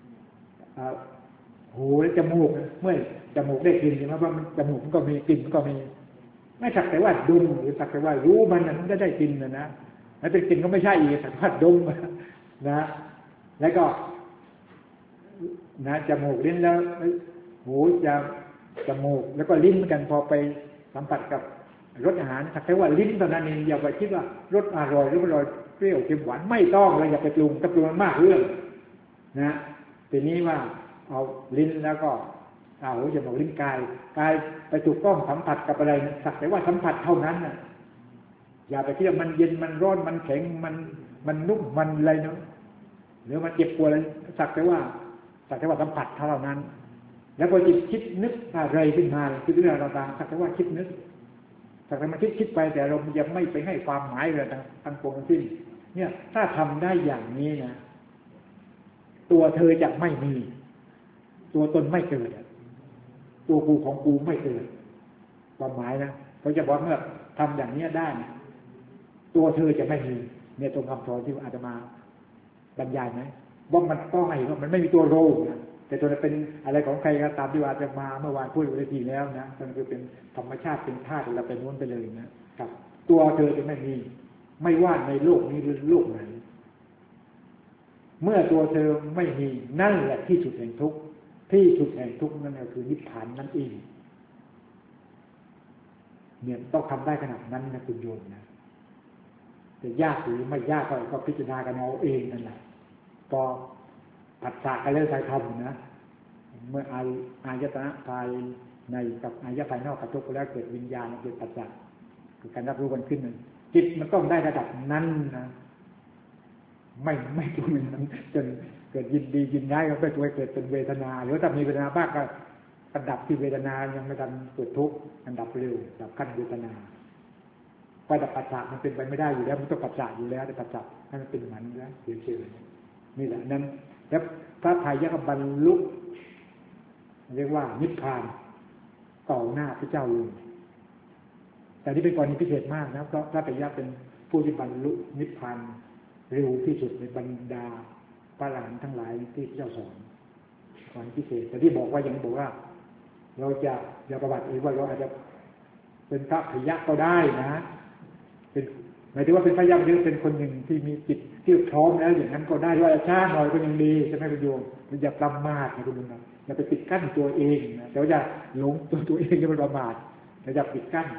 หูและจมูกเมื่อจมูกได้กลิ่นใช่ไหมว่ามันจมูกมันก็มีกลิ่นมันก็มีไม่สักแต่ว่าดมหรือสักแต่ว่ารู้มันมันได้ได้กลิ่นนะนะแล้วเป็นกลิ่นก็ไม่ใช่อีกสักแต่ว่าดมนะแล้วก็นะจมูกลิ้นแล้วหูจะจมูกแล้วก็ลิ้นเหมือนกันพอไปสัมผัสกับรสอาหารสักแต่ว่าลิ้นเท่านั้นเองอย่าไปคิดว่ารสอร่อยหรือไม่อร่อยเปรี้ยวเค็มหวานไม่ต้องเลยอย่าไปปรุงถ้าปรุงมากเรื่องนะทีนี้ว่าเอาลิ้นแล้วก็เอาหูจมูกลิ้นกายกายไปถูกต้องสัมผัสกับอะไรสักแต่ว่าสัมผัสเท่านั้นนะอย่าไปคิดว่ามันเย็นมันร้อนมันแข็งมันมันนุ่มมันอะไรเนาะหรือมันเจ็บปวดอะไรสักแต่ว่าสักแต่ว่าสัมผัสเท่านั้นแล้วพอจิตคิดนึกอะไรขึ้นมาคือเรื่องต่างๆสักแต่ว่าคิดนึกสักแต่มาคิดคิดไปแต่เรายังไม่ไปให้ความหมายอะไรต่างๆปวงทั้งสิ้นเนี่ยถ้าทำได้อย่างนี้นะตัวเธอจะไม่มีตัวตนไม่เกิดตัวกูของกูไม่เกิดความหมายนะเขาจะบอกเมื่อทำอย่างนี้ได้ตัวเธอจะไม่มีเนี่ยตรงคำสอนที่อาจจะมาบรรยายไหมว่ามันต้องไงว่ามันไม่มีตัวโรคนะแต่ตัวนั้นเป็นอะไรของใครก็ตามที่ว่าจะมาเมื่อวานพูดไปทีแล้วนะมันคือเป็นธรรมชาติเป็นธาตุเราไปนู้นไปเลยนะครับตัวเธอจะไม่มีไม่ว่าในโลกนี้หรือโลกไหนเมื่อตัวเธอไม่มีนั่นแหละที่สุดแห่งทุกข์ที่สุดแห่งทุกข์นั่นก็คือนิพพานนั่นเองเนี่ยต้องทำได้ขนาดนั้นนะคุณโยมนะแต่ยากหรือไม่ยากก็พิจารณากันเอาเองนั่นแหละพอปัจจัยกันเรื่องใจธรรมนะเมื่ออายตนะภายในกับอายตนะภายนอกกระทบกันแล้วเกิดวิญญาณเกิดปัจจัยคือการรับรู้กันขึ้นจิตมันต้องได้ระดับนั้นนะไม่ไม่ตัวนั้นจนเกิดยินดียินร้ายก็ไปตัวเกิดเป็นเวทนาหรือถ้ามีเวทนาบ้างก็ระดับที่เวทนายังไม่ทันเกิดทุกข์อันดับเร็วดับขั้นเวทนาไปดับปัจจัยมันเป็นไปไม่ได้อยู่แล้วมันต้องปัจจัยอยู่แล้วแต่ปัจจัยให้มันเป็นเหมือนแล้วเฉยๆนี่แหละนั้นแล้วพระทัยยะบรรลุเรียกว่านิพพานต่อหน้าพระเจ้าเลยแต่นี่เป็นกรณีพิเศษมากนะเพราะพระทัยยะเป็นผู้ที่บรรลุนิพพานเร็วที่สุดในบรรดาพระอรหันต์ทั้งหลายที่พระเจ้าสอนกรณีพิเศษแต่ที่บอกว่าอย่างบอกว่าเราจะอย่าประวัติเองว่าเราอาจจะเป็นพระทัยยะก็ได้นะเป็นหมายถึงว่าเป็นพระยาหรือเป็นคนหนึ่งที่มีจิตที่พร้อมแล้วอย่างนั้นก็ได้ว่าช้าหน่อยก็ยังดีใช่ไหมคุณโยมอย่าประมาทนะคุณโยมนะอย่าไปปิดกั้นตัวเองนะแต่ว่าอย่าหลงตัวตัวเองอย่าไปประมาทแต่อย่าปิดกั้น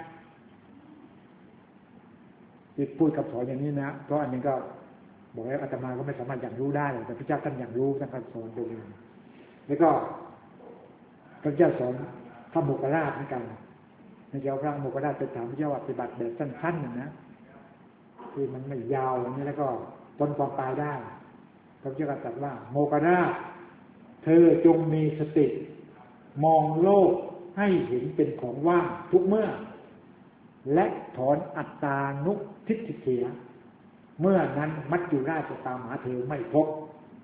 ที่พูดกับสอนอย่างนี้นะเพราะอันนี้ก็บอกแล้วอาตมาก็ไม่สามารถอย่างรู้ได้แต่พระเจ้าท่านอย่างรู้ท่านก็สอนตัวเองแล้วก็พระเจ้าสอนพระโมคคัลลาภเหมือนกันในเจ้าพระโมคคัลลาภไปถามพระเจ้าปฏิบัติแบบสั้นๆนะที่มันไม่ยาวอย่างนี้แล้วก็พ้นความตายได้พระเจ้าก็ตรัสว่าโมคคัลลาภเธอจงมีสติมองโลกให้เห็นเป็นของว่างทุกเมื่อและถอนอัตตานุทิฏฐิเสียเมื่อนั้นมัจจุราชจะตามหาเธอไม่พบ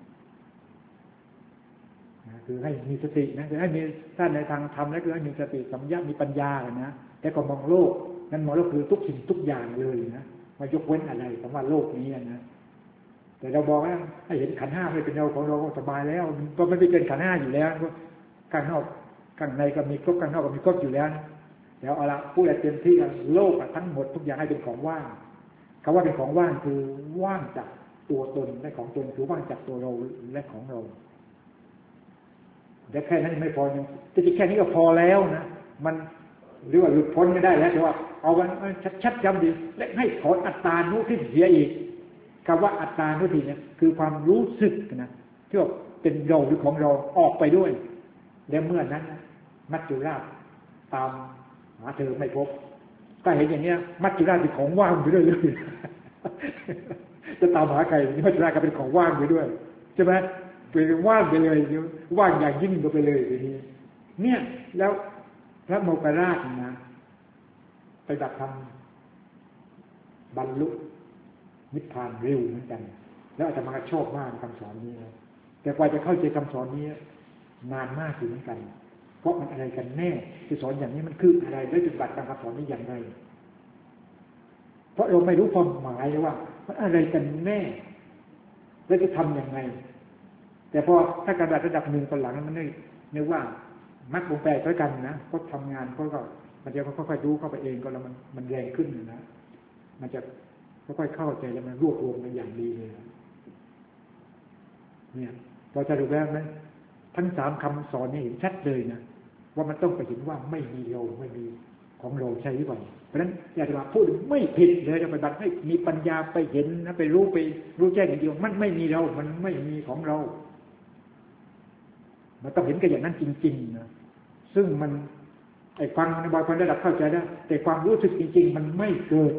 นะคือให้มีสตินะคือให้มีท่านในทางธรรมแล้วคือให้มีสติสัมยามีปัญญานะแต่ก็มองโลกนั้นมองโลกคือทุกสิ่งทุกอย่างเลยนะไม่ยกเว้นอะไรคำว่าโลกนี้นะแต่เราบอกว่าให้เห็นขันธ์ห้าไม่เป็นเราของเราก็สบายแล้วก็ไม่เป็นขันธ์ห้าอยู่แล้วข้างนอกข้างในก็มีครบข้างนอกก็มีครบอยู่แล้วเดี๋ยวเอาละพูดอะไรเต็มที่โลกทั้งหมดทุกอย่างให้เป็นของว่างคำว่าเป็นของว่างคือว่างจากตัวตนและของตนคือว่างจากตัวเราและของเราแต่แค่นั้นไม่พอยังจริงๆแค่นี้ก็พอแล้วนะมันหรือว่าหลุดพ้นไม่ได้แล้วแต่ว่าเอามันชัดๆจำดีและให้ถอนอัตตานุทิฏฐิเสียอีกคำว่าอัตตานุทิฏฐิเนี่ยคือความรู้สึกนะที่ว่าเป็นเราหรือของเราออกไปด้วยและเมื่อนั้นมัจจุราชตามหาเธอไม่พบก็เห็นอย่างเนี้ยมัจจุราชเป็นของว่างไปด้วยเลยจะตามหาใครมัจจุราชก็เป็นของว่างไปด้วยใช่ไหมเป็นว่างไปเลยว่างอย่างยิ่งไปเลยทีนี้เนี่ยแล้วพระโมคคัลลาภนะไปดับธรรมบรรลุนิพพานเร็วเหมือนกันแล้วอาตมาชอบมากคำสอนนี้นะแต่กว่าจะเข้าใจคำสอนนี้นานมากอยู่เหมือนกันเพราะมันอะไรกันแน่ที่สอนอย่างนี้มันคืออะไรและปฏิบัติตามคำสอนนี้อย่างไรเพราะเราไม่รู้ความหมายเลยว่ามันอะไรกันแน่แล้วจะทำยังไงแต่พอถ้าการระดับหนึ่งตอนหลังมันไม่นึกว่ามักวงแปลด้วยกันนะก็ทำงานก็ก็มันจะค่อยๆรู้เข้าไปเองก็แล้วมันมันแรงขึ้นนะมันจะค่อยๆเข้าใจแล้วมันรวบรวมกันอย่างดีเลยเนี่ยพอจะดูแล้วนั้นทั้งสามคำสอนนี่เห็นชัดเลยนะว่ามันต้องไปเห็นว่าไม่มีเราไม่มีของเราใช่หรือเปล่าเพราะฉะนั้นอยากจะมาพูดไม่ผิดเลยจะไปบัตรให้มีปัญญาไปเห็นนะไปรู้ไปรู้แจ้งอย่างเดียวมันไม่มีเรามันไม่มีของเรามันต้องเห็นกันอย่างนั้นจริงๆนะซึ่งมันไอ้ฟังในบางคนระดับเข้าใจได้แต่ความรู้สึกจริงๆมันไม่เกิด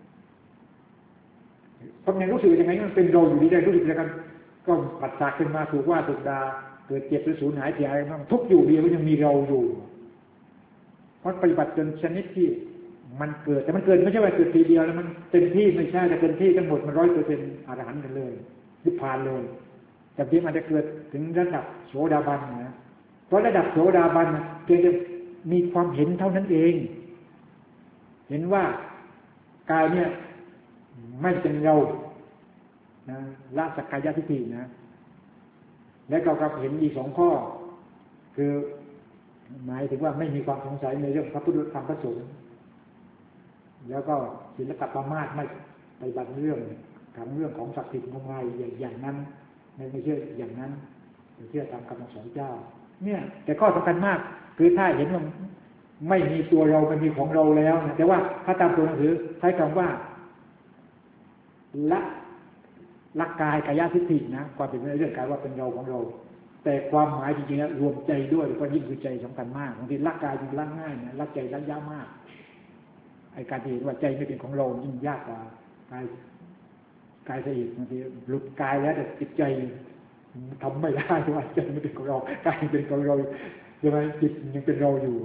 เพราะงั้นรู้สึกยังไงมันเป็นเราอยู่ดีได้รู้สึกแล้วกันก็ปัดสากขึ้นมาถูกว่าถูกด่าเกิดเจ็บหรือสูญหายเสียอะไรบ้างทุกอยู่ดีก็ยังมีเราอยู่เพราะปฏิบัติจนชนิดที่มันเกิดแต่มันเกิดไม่ใช่ว่าเกิดทีเดียวแล้วมันเต็มที่ไม่ใช่แต่เต็มที่ทั้งหมดมันร้อยเปอร์เซ็นต์อรหันต์กันเลยนิพพานเลยแต่ที่มันจะเกิดถึงระดับโสดาบันนะเพราะระดับโสดาบันเพียงแต่มีความเห็นเท่านั้นเองเห็นว่ากายเนี่ยไม่เป็นเรานะละสักกายทิฏฐินะและก็กับเห็นอีกสองข้อคือหมายถึงว่าไม่มีความสงสัยในเรื่องพระพุทธธรรมพระสงฆ์แล้วก็ศีลปรามาสไม่ไปบังเรื่องถามเรื่องของศักดิ์สิทธิ์งมงายอย่างนั้นไม่เชื่ออย่างนั้นไม่เชื่อตามคำสอนเจ้าเนี่ยแต่ข้อสำคัญมากคือถ้าเห็นว่าไม่มีตัวเราไม่มีของเราแล้วนะแต่ว่าถ้าตามตัวหนังสือใช้คำว่าละละกายกายทิฏฐินะความเป็นเรื่องกายว่าเป็นเราของเราแต่ความหมายจริงๆแล้วรวมใจด้วยเพราะยิ่งคือใจสำคัญมากบางทีละกายยิ่งละง่ายนะละใจละยากมากไอ้การที่เห็นว่าใจไม่เป็นของเรายิ่งยากกว่ากายกายซะอีกบางทีหลุดกายแล้วแต่จิตใจทำไม่ได้ว่าใจไม่เป็นของเรากายเป็นของเราใช่ไหมจิตยังเป็นเราอยู่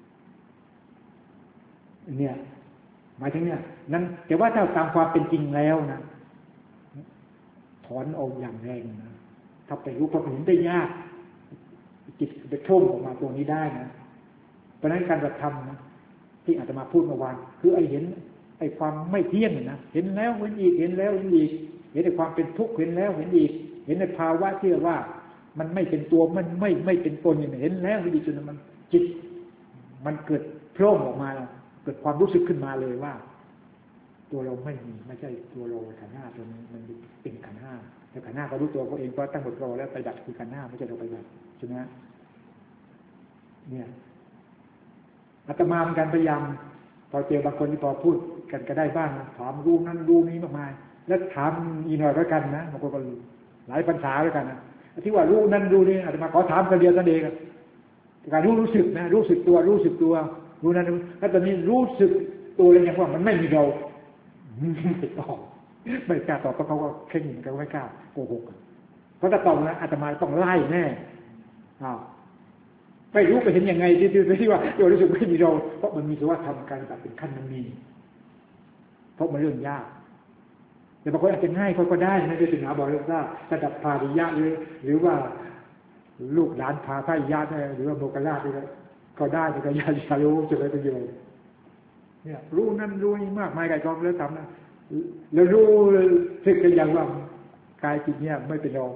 เนี่ยหมายถึงเนี่ยนั้นแต่ว่าถ้าตามความเป็นจริงแล้วนะถอนเอาอย่างแรงนะถ้าไปรู้ความเห็นได้ยากจิตจะโชมออกมาตัวนี้ได้นะเพราะนั้นการกระทำนะที่อาจจะมาพูดเมื่อวานคือไอ้เห็นไอ้ความไม่เที่ยงนะเห็นแล้วเห็นอีกเห็นแล้วเห็นอีกเห็นในความเป็นทุกข์เห็นแล้วเห็นอีกเห็นในภาวะที่ว่ามันไม่เป็นตัวมันไม่ไม่เป็นตนอย่างเห็นแล้วเห็นอีกจนมันจิตมันเกิดโผล่ออกมาเกิดความรู้สึกขึ้นมาเลยว่าตัวเราไม่มีไม่ใช่ตัวเราขันธ์ห้าตัวนี้มันเป็นขันธ์ห้าแต่ขันธ์ห้าเขารู้ตัวเขาเองเพราะตั้งหมดรอแล้วไปดับคือขันธ์ห้าไม่ใช่เราไปดับใช่ไหมเนี่ยอาตมาเหมือนกันพยายามพอเจอบางคนที่พอพูดกันก็ได้บ้างถามรู้นั่นรู้นี้มากมายแล้วถามอีหน่อยด้วยกันนะบางคนก็หลายปัญหาด้วยกันนะที่ว่ารู้นั่นรู้นี่อาตมาขอถามกันเดียวกันเองการรู้รู้สึกนะรู้สึกตัวรู้สึกตัวรู้นั่นแล้วตอนนี้รู้สึกตัวเลยอย่างว่ามันไม่มีเราไม่ตอบไม่กล้าตอบเพราะเขาก็เข่งกันไม่กล้าโกหกเพราะถ้าตอบนะอาตมาต้องไล่แน่อ้าวไม่รู้ไปเห็นยังไงที่ที่ว่าโยรู้สึกไม่มีเราเพราะมันมีสภาวะธรรมการแบบเป็นขั้นมันมีเพราะมันเรื่องยากแต่บางคนอาจจะง่ายก็ได้นะที่สิงหาบอกว่าระดับพาริยะหรือหรือว่าลูกหลานพาพระญาติหรือว่าโมกขลาภก็ได้แต่ก็ญาติรู้จะได้ประโยชน์เนี่ยรู้นั่นรู้นี่มากมายกายกองแล้วทำนะแล้วรู้สึกกันอย่างว่ากายจิตเนี่ยไม่เป็นเรา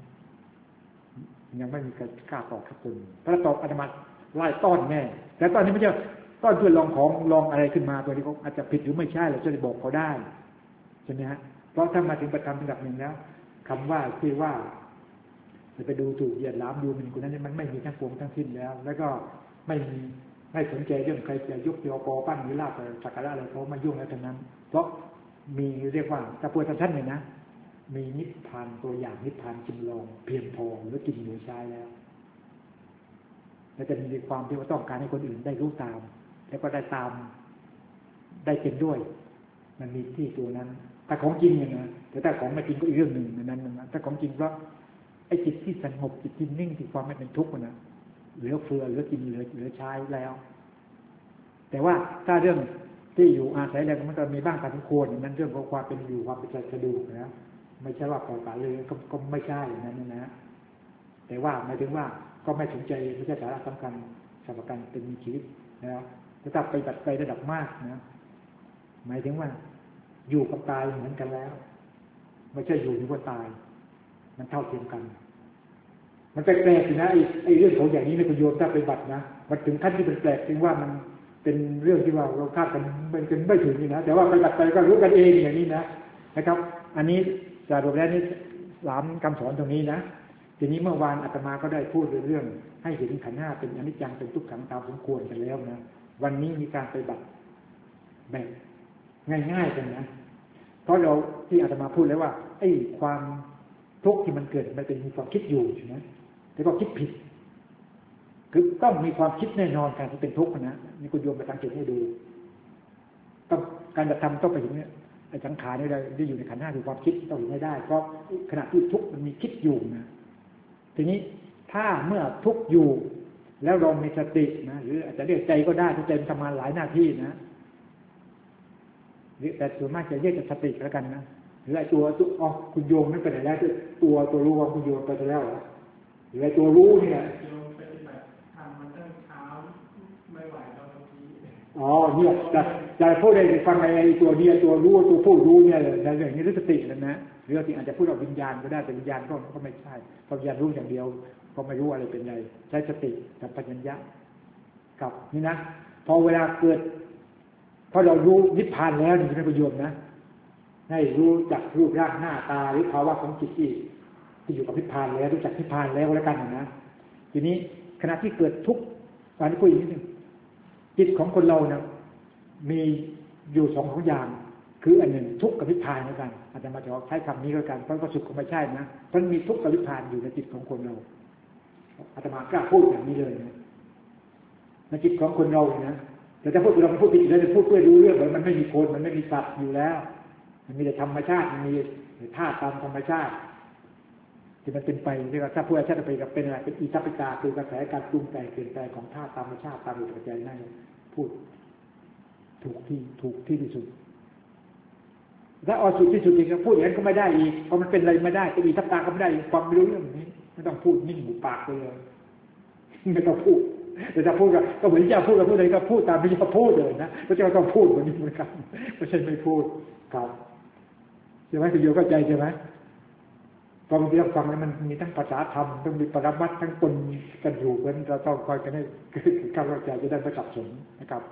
ยังไม่มีการกล้าตอบทุกคนถ้าตอบอาตมาไล่ต้อนแน่แต่ตอนนี้ไม่ใช่ต้อนเพื่อลองของลองอะไรขึ้นมาตัวนี้เขาอาจจะผิดหรือไม่ใช่เราจะได้บอกเขาได้ใช่ไหมฮะเพราะถ้ามาถึงประธรรมระดับหนึ่งแล้วคำว่าที่ว่าจะไปดูถูกเหยียดหลามดูหมิ่นคนนั้นมันไม่มีทั้งปวงทั้งสิ้นแล้วแล้วก็ไม่มีไม่สนใจเรื่องใครจะยกยอปอปั้นหรือลาบสักการะอะไรเขามายุ่งแล้วทั้งนั้นเพราะมีเรียกว่าตะปูท่านเนี่ยนะมีนิพพานตัวอย่างนิพพานจำลองเพียงพอหรือกินหรือใช้แล้วและจะมีความที่ว่าต้องการให้คนอื่นได้รู้ตามแล้วก็ได้ตามได้เป็นด้วยมันมีที่ตัวนั้นถ้าของจริงเนี่ยนะแต่ถ้าของไม่จริงก็อีกเรื่องหนึ่งนั้นนะถ้าของจริงเพราะไอ้จิตที่สงบจิตที่นิ่งที่ความไม่เป็นทุกข์นะเหลือเฟือเหลือกินเหลือเหลือใช้แล้วแต่ว่าถ้าเรื่องที่อยู่อาศัยอะไรมันก็มีบ้างตามสมควรนั้นเรื่องของความเป็นอยู่ความเป็นใจสะดวกนะไม่ใช่ว่าปล่อยปละเลยก็ก็ไม่ใช่อย่างนั้นนะแต่ว่าหมายถึงว่าก็ไม่สนใจไม่ใช่สาระสำคัญสำหรับการเป็นมีชีวิตนะแต่ถ้าไปตัดไประดับมากนะหมายถึงว่าอยู่กับตายเหมือนกันแล้วไม่ใช่อยู่ที่ว่าตายมันเท่าเทียมกันมันแปลกๆนะไอ้ไอ้เรื่องของอย่างนี้ในประโยชน์ถ้าไปบัตรนะมันถึงขั้นที่เป็นแปลกถึงว่ามันเป็นเรื่องที่ว่าเราคาดกันมันเป็นไม่ถึงนี่นะแต่ว่าไปบัตรไปก็รู้กันเองอย่างนี้นะนะครับอันนี้สรุปแล้วนี่สามคำสอนตรงนี้นะทีนี้เมื่อวานอาตมาก็ได้พูดเรื่องให้เห็นขันธ์ห้าเป็นอนิจจังเป็นทุกขังตามสมควรกันแล้วนะวันนี้มีการไปบัตรแบบง่ายๆกันนะเพราะเราที่อาตมาพูดแล้วว่าไอ้ความทุกข์ที่มันเกิดมันเป็นมีความคิดอยู่ใช่ไหมแต่ก็คิดผิดคือต้องมีความคิดแน่นอนการที่เป็นทุกข์นะนี่คุณโยมไปสังเกตให้ดูต้องการจะทำต้องไปถึงเนี่ยไอ้สังขารนี่ได้อยู่ในขันธ์ห้าคือความคิดต้องเห็นให้ได้เพราะขณะที่ทุกข์มันมีคิดอยู่นะทีนี้ถ้าเมื่อทุกข์อยู่แล้วเรามีสตินะหรืออาจจะเรียกใจก็ได้ที่ใจมันทำงานหลายหน้าที่นะแต่ส่วนมากจะเรียกสติแล้วกันนะหรือไอ้ตัวตัวอ๋อคุณโยมนั่นไปไหนแล้วตัวตัวรู้ว่าคุณโยมไปแล้วเหรอหรือไอ้ตัวรู้เนี่ยโยมปฏิบัติทำมันตั้งเช้าไม่ไหวแล้วบางทีอ๋อเนี่ยจะจะพูดได้ฟังไอ้ตัวเนี่ยตัวรู้ตัวผู้รู้เนี่ยในเรื่องนี้สติแล้วนะหรือที่อาจจะพูดว่าวิญญาณก็ได้แต่วิญญาณก็ก็ไม่ใช่เพราะวิญญาณรู้อย่างเดียวก็ไม่รู้อะไรเป็นไงใช้สติกับปัญญากับนี่นะพอเวลาเกิดพอเรารู้นิพพานแล้วนี่เป็นประโยชน์นะให้รู้จักรูปร่างหน้าตาหรือภาวะของจิตที่ที่อยู่กับนิพพานแล้วรู้จักนิพพานแล้วแล้วกันนะทีนี้ขณะที่เกิดทุกข์อันนี้พูดอีกนิดนึงจิตของคนเราเนี่ยมีอยู่สองของอย่างคืออันหนึ่งทุกข์กับนิพพานแล้วกันอาจจะมาจะใช้คำนี้แล้วกันเพราะว่าสุขก็ไม่ใช่นะมันมีทุกข์กับนิพพานอยู่ในจิตของคนเราอาตมากล้าพูดอย่างนี้เลยนะในจิตของคนเราเนี่ยนะแต่ถ้าพูดเราพูดผิดแล้วจะพูดเพื่อรู้เรื่องมันไม่มีคนมันไม่มีสัตว์อยู่แล้วมันมีแต่ธรรมชาติมันมีธาตุตามธรรมชาติที่มันเป็นไปเรียกว่าถ้าพูดชาติไปกับเป็นอะไรเป็นอิทัปปิกาคือกระแสการปรุงแต่งเปลี่ยนแปลงของธาตุธรรมชาติตามเหตุปัจจัยนั่นพูดถูกที่ถูกที่ที่สุดถ้าเอาสุดที่สุดจริงๆพูดอย่างนั้นก็ไม่ได้อีกเพราะมันเป็นอะไรไม่ได้เป็นอิทัปปิกาก็ไม่ได้ความไม่รู้เรื่องนี้ไม่ต้องพูดนิ่งหูปากไปเลยไม่ต้องพูดแต่ถ้าพูดก็เหมือนจะพูดกับพูดอะไรก็พูดตามที่จะพูดเลยนะก็จะต้องพูดแบบนี้เหมือนกันไม่ใช่ไม่พูดครับใช่ไหมคุณโยเข้าใจใช่ไหมตอนที่เราฟังแล้วมันมีทั้งภาษาธรรมต้องมีปรมัตถ์ทั้งปนกันอยู่เพราะเราต้องคอยกันให้เข้าใจจะได้ไม่สับสนนะครับ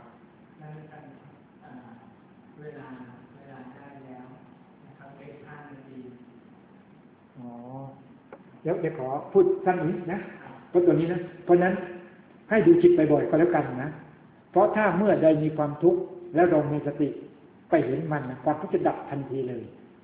เวลาเวลาได้แล้วนะครับเป็นห้านาทีอ๋อเดี๋ยวเดี๋ยวขอพูดสั้นนิดนะเพราะตัวนี้นะเพราะนั้นให้ดูจิตบ่อยๆก็แล้วกันนะเพราะถ้าเมื่อใดมีความทุกข์แล้วเรามีสติไปเห็นมันความทุกข์จะดับทันทีเลย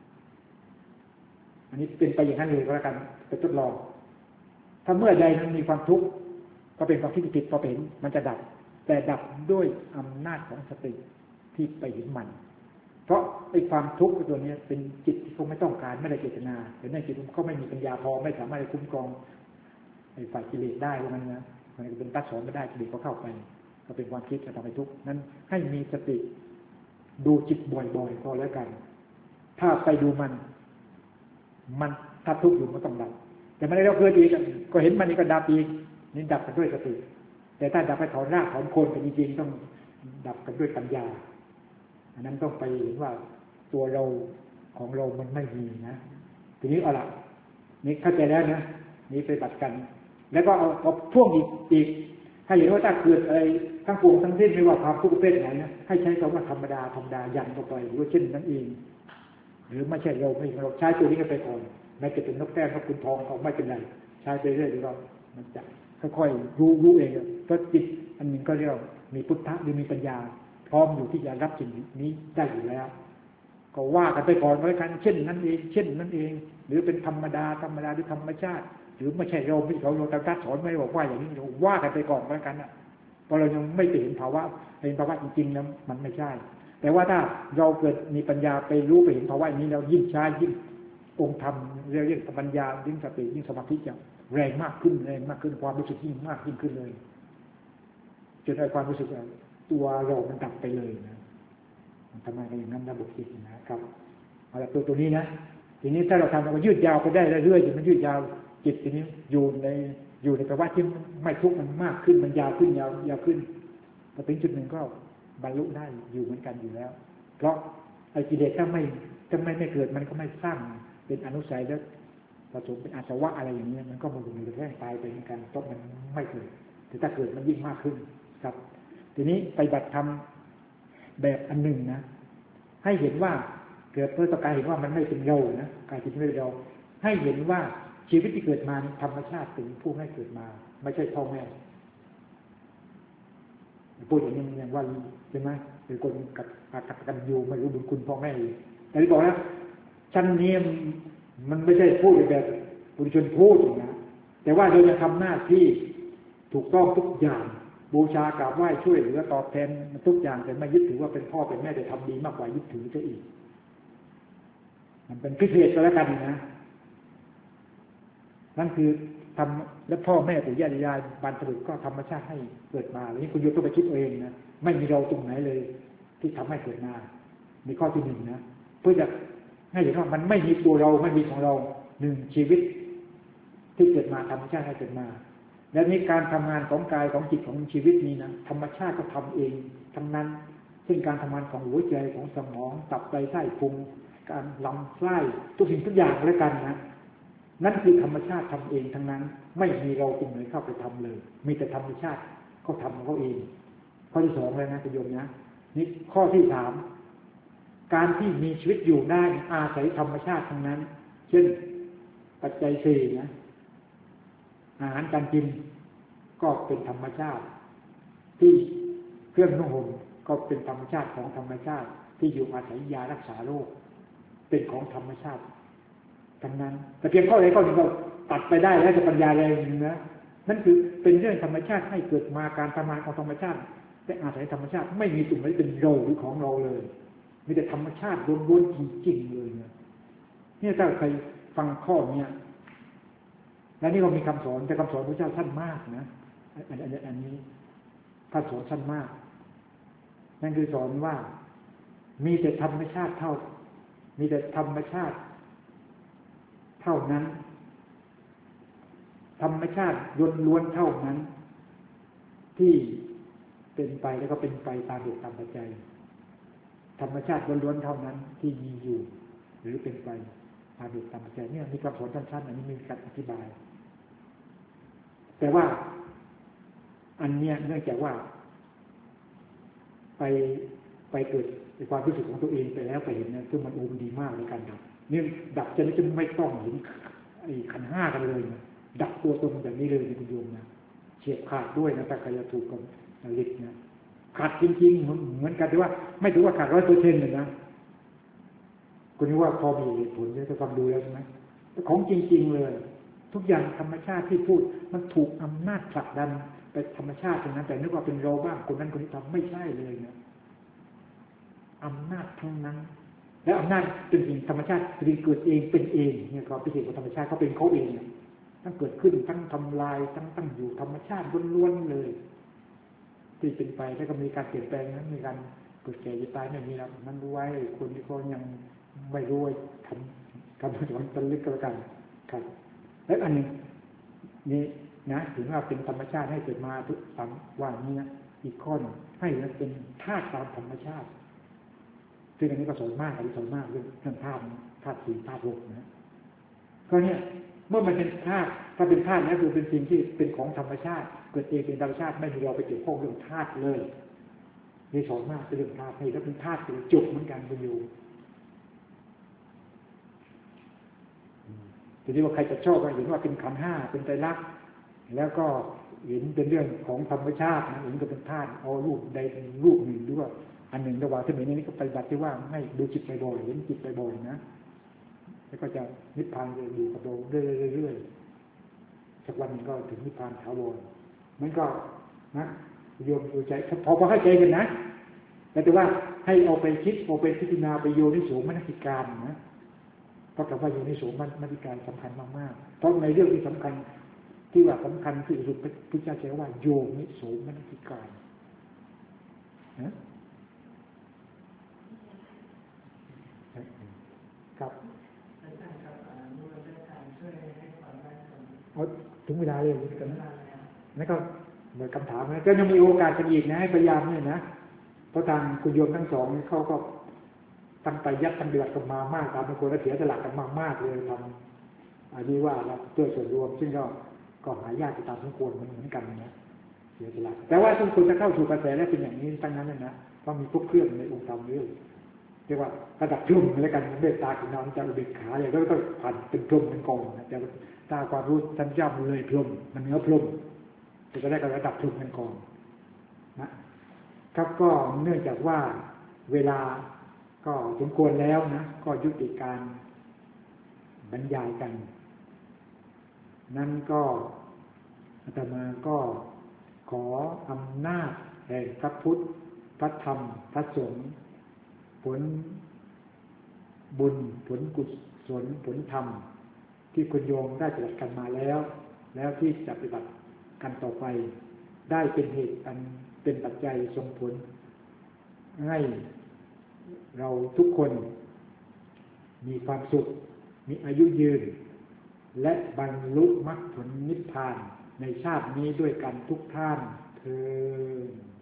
อันนี้เป็นไปอย่างนั้นเลยก็แล้วกันไปทดลองถ้าเมื่อใดมันมีความทุกข์ก็เป็นความคิดผิดพอเห็นมันจะดับแต่ดับด้วยอำนาจของสติที่ไปเห็นมันเพราะไอ้ความทุกข์ตัวนี้เป็นจิตที่เขาไม่ต้องการไม่ได้เจตนาแต่ในจิตเขาไม่มีปัญญาพอไม่สามารถจะคุ้มครองไอ้ฝ่ายกิเลสได้ว่างั้นนะมันก็เป็นตัดสอนไม่ได้กิเลสก็เข้าไปก็เป็นความคิดจะทำให้ทุกข์นั้นให้มีสติดูจิตบ่อยๆก็แล้วกันถ้าไปดูมันมันถ้าทุกข์อยู่มันต้องดับแต่ไม่ได้เราเกิดอีกก็เห็นมันนี่ก็ดับอีกนี่ดับกันด้วยสติแต่ถ้าดับไปถอนรากถอนโคนกันจริงๆต้องดับกันด้วยปัญญาอันนั้นต้องไปเห็นว่าตัวเราของเรามันไม่มีนะทีนี้เอาละนี่เข้าใจแล้วนะนี่ไปบัดกันแล้วก็เอาเอาพ่วงอีกอีกให้เห็นว่าถ้าเกิดอะไรทั้งปวงทั้งสิ้นไม่ว่าความทุกข์ประเภทไหนนะให้ใช้คำว่าธรรมดาธรรมดายันเข้าไปหรือว่าเช่นนั้นเองหรือไม่ใช่เราไม่เราใช้ตัวนี้กันไปก่อนไม่จะเป็นนกแก้วนกขุนทองเขาไม่เป็นไรใช้ไปเรื่อยๆเรามันจะค่อยๆรู้รู้เองเพราะจิตอันหนึ่งก็เรียกมีพุทธะหรือมีปัญญาพร้อมอยู่ที่จะรับสิ่งนี้ได้อยู่แล้วก็ว่ากันไปก่อนไว้กันเช่นนั้นเองเช่นนั้นเองหรือเป็นธรรมดาธรรมดาหรือธรรมชาติหรือไม่ใช่เราไม่เขาเราตรัสสอนไม่บอกว่าอย่างนี้เราว่ากันไปก่อนไว้กันอ่ะเพราะเรายังไม่เห็นภาวะเห็นภาวะจริงๆนะมันไม่ใช่แต่ว่าถ้าเราเกิดมีปัญญาไปรู้ไปเห็นภาวะนี้เรายิ่งใช้ยิ่งองค์ธรรมเรียกเรียกปัญญายิ่งสติยิ่งสมาธิจะแรงมากขึ้นแรงมากขึ้นความรู้สึกยิ่งมากยิ่งขึ้นเลยจนไอ้ความรู้สึกตัวเรามันดับไปเลยนะทำไมกันอย่างนั้นระบบจิตนะครับเอาละตัวตัวนี้นะทีนี้ถ้าเราทำมันยืดยาวไปได้เรื่อยๆมันยืดยาวจิตทีนี้อยู่ในอยู่ในภาวะที่ไม่ทุกข์มันมากขึ้นมันยาวขึ้นยาวยาวขึ้นพอถึงจุดหนึ่งก็บรรลุได้อยู่เหมือนกันอยู่แล้วเพราะไอ้กิเลสถ้าไม่ถ้าไม่ไม่เกิดมันก็ไม่สร้างเป็นอนุสัยแล้วผสมเป็นอาสวะอะไรอย่างนี้มันก็มันมีแค่ตายไปเหมือนกันเพราะมันไม่เกิดแต่ถ้าเกิดมันยิ่งมากขึ้นครับทีนี้ไปบัติธรรมแบบอันหนึ่งนะให้เห็นว่าเกิดเพื่อต้องการเห็นว่ามันไม่เป็นเรานะการที่ไม่เป็นเราให้เห็นว่าชีวิตที่เกิดมาธรรมชาติเป็นผู้ให้เกิดมาไม่ใช่พ่อแม่พูดอย่างนี้อย่างว่าใช่ไหมเป็นคนกับกักกันอยู่ไม่รู้บุญคุณพ่อแม่แต่ที่บอกนะชั้นนี้มันไม่ใช่พูดแบบบุญชนพูดนะแต่ว่าเราจะทำหน้าที่ถูกต้องทุกอย่างบูชากราบไหว้ช่วยเหลือตอบแทนทุกอย่างแต่ไม่ยึดถือว่าเป็นพ่อเป็นแม่แต่ทำดีมากกว่ายึดถือซะอีกมันเป็นพิเศษก็แล้วกันนะนั่นคือทำและพ่อแม่ปู่ย่าตายายบรรพบุรุษก็ธรรมชาติให้เกิดมาแล้วนี่คุณโยมต้องไปคิดเองนะไม่มีเราตรงไหนเลยที่ทำให้เกิดมาในข้อที่หนึ่งนะเพื่อจะให้เห็นว่ามันไม่มีตัวเราไม่มีของเราหนึ่งชีวิตที่เกิดมาธรรมชาติให้เกิดมาและนี่การทำงานของกายของจิตของชีวิตนี้นะธรรมชาติก็ทำเองทั้งนั้นเช่นการทำงานของหัวใจของสมองตับไตไส้พุงการลำไส้ทุกสิ่งทุกอย่างแล้วกันนะนั่นคือธรรมชาติทำเองทั้งนั้นไม่มีเราตรงไหนเข้าไปทำเลยมีแต่ธรรมชาติเขาทำของเขาเองข้อที่สองเลยนะคุณโยมนะนี่ข้อที่สามการที่มีชีวิตอยู่ได้อาศัยธรรมชาติทั้งนั้นเช่นปัจจัยสี่นะอาหารการกินก็เป็นธรรมชาติที่เครื่องนุ่งห่มก็เป็นธรรมชาติของธรรมชาติที่อยู่อาศัยยารักษาโรคเป็นของธรรมชาติทั้งนั้นแต่เพียงข้อใดข้อหนึ่งเราตัดไปได้แล้วจะปัญญาแรงนะนั่นคือเป็นเรื่องธรรมชาติให้เกิดมาการทำงานของธรรมชาติแต่อาศัยธรรมชาติไม่มีสิ่งใดเป็นเราหรือของเราเลยมีแต่ธรรมชาติล้วนๆจริงๆเลยเนี่ยนี่ถ้าใครฟังข้อเนี้ยและนี่เรามีคำสอนแต่คำสอนพระเจ้าท่านมากนะอันอันอันนี้ท่านสอนท่านมากนั่นคือสอนว่ามีแต่ธรรมชาติเท่ามีแต่ธรรมชาติเท่านั้นธรรมชาติล้วนๆเท่านั้นที่เป็นไปแล้วก็เป็นไปตามเหตุตามปัจจัยธรรมชาติล้วนๆเท่านั้นที่มีอยู่หรือเป็นไปตามเหตุตามปัจจัยเนี่ยมีคำสอนสั้นๆอันนี้มีการอธิบายแต่ว่าอันเนี้ยเนื่องจากว่าไปไปเกิดในความรู้สึกของตัวเองไปแล้วไปเห็นนะซึ่งมันโอมดีมากในการดับนี่ดับจะไม่จะไม่ต้องเห็นไอ้ขันธ์ห้ากันเลยนะดับตัวตนแบบนี้เลยคุณโยมนะฉียบขาดด้วยนะแต่ใครจะถูกกับฤทธิ์นะขาดจริงๆเหมือนกันแต่ว่าไม่ถือว่าขาดร้อยเปอร์เซ็นต์เลยนะคุณนี่ว่าพอมีเหตุผลจะฟังดูแล้วใช่ไหมของจริงๆเลยทุกอย่างธรรมชาติที่พูดมันถูกอำนาจผลักดันไปธรรมชาติตรงนั้นแต่นึกว่าเป็นเราบ้างคนนั้นคนนี้ทำไม่ใช่เลยนะอำนาจทั้งนั้นและอำนาจเป็นสิ่งธรรมชาติที่เกิดเองเป็นเองเนี่ยก็เป็นสิ่งของธรรมชาติเขาเป็นเขาเองทั้งเกิดขึ้นทั้งทำลายทั้งตั้งอยู่ธรรมชาติล้วนๆเลยที่เป็นไปแล้วก็มีการเปลี่ยนแปลงนั้นมีการเกิดแก่เจ็บตายไม่มีแล้วมันรู้ไว้คนที่เขายังไม่รู้ทำทำให้มันลึกก็แล้วกันครับแล้วอันนึงนี่นะถึงว่าเป็นธรรมชาติให้เกิดมาทุกสัมว่านี้นะอีกข้อหนึ่งให้มันเป็นธาตุตามธรรมชาติซึ่งอันนี้ก็สอนมากอันนี้สอนมากเรื่องเรื่องธาตุธาตุสี่ธาตุหกนะก็เนี่ยเมื่อมันเป็นธาตุถ้าเป็นธาตุแล้วคือเป็นสิ่งที่เป็นของธรรมชาติเกิดเองเป็นธรรมชาติไม่มีเราไปเกี่ยวข้องเรื่องธาตุเลยนี่สอนมากเป็นเรื่องธาตุให้แล้วเป็นธาตุเป็นจุกเหมือนกันไปอยู่ทีนี้ว่าใครจะชอบก็เห็นว่าเป็นขันธ์ห้าเป็นไตรลักษณ์แล้วก็เห็นเป็นเรื่องของธรรมชาตินะเห็นก็เป็นธาตุเอารูปใดรูปหนึ่งด้วยอันหนึ่งระหว่างที่เหมือนนี้ก็ปฏิบัติที่ว่าให้ดูจิตบ่อยๆเห็นจิตบ่อยๆนะแล้วก็จะนิพพานจะอยู่กับเราเรื่อยๆสักวันนึงก็ถึงนิพพานถาวรมันก็นะโยมดูใจพอพอเข้าใจกันนะแต่ว่าให้เอาไปคิดเอาไปพิจารณาไปโยนิโสมนสิการนะเพราะคำว่าโยนิโสมนสิการสำคัญมากๆเพราะในเรื่องที่สำคัญที่ว่าสำคัญที่สุดพุทธเจ้าใช้ว่าโยนิโสมนสิการนะครับอาจารย์ครับเมื่อได้การช่วยให้ความได้เอาถึงเวลาเลยกันนะแล้วก็เหมือนคำถามนะก็ยังมีโอกาสกันอีกนะให้พยายามเนี่ยนะเพราะทางคุณโยมทั้งสองเขาก็ตั้งใจยัดตั้งเดือดกันมามากตามเป็นคนและเสียสละกันมามากเลยทำอันนี้ว่าเราเพื่อส่วนรวมซึ่งก็ก็หายากตามสมควรมันเหมือนกันนะเสียสละแต่ว่าทุกคนจะเข้าสู่กระแสและเป็นอย่างนี้ตั้งนั้นนะเพราะมีทุกเครื่องในองค์ธรรมนี้เรียกว่าระดับชุ่มแล้วกันเมตตาคุณน้องจะอุเบกขาเลยแล้วก็ผ่านเป็นพรหมเป็นกองนะแต่ตาความรู้ท่านย่ำเลยพรหมมันเนื้อพรหมจะได้กับระดับพรหมเป็นกองนะครับก็เนื่องจากว่าเวลาก็สมควรแล้วนะก็ยุติการบรรยายกันนั้นก็อาตมาก็ขออำนาจแห่งพระพุทธพระธรรมพระสงฆ์ผลบุญผลกุศลผลธรรมที่คุณโยมได้ปฏิบัติกันมาแล้วแล้วที่จะปฏิบัติกันต่อไปได้เป็นเหตุอันเป็นปัจจัยส่งผลให้เราทุกคนมีความสุขมีอายุยืนและบรรลุมรรคผลนิพพานในชาตินี้ด้วยกันทุกท่านเทอญ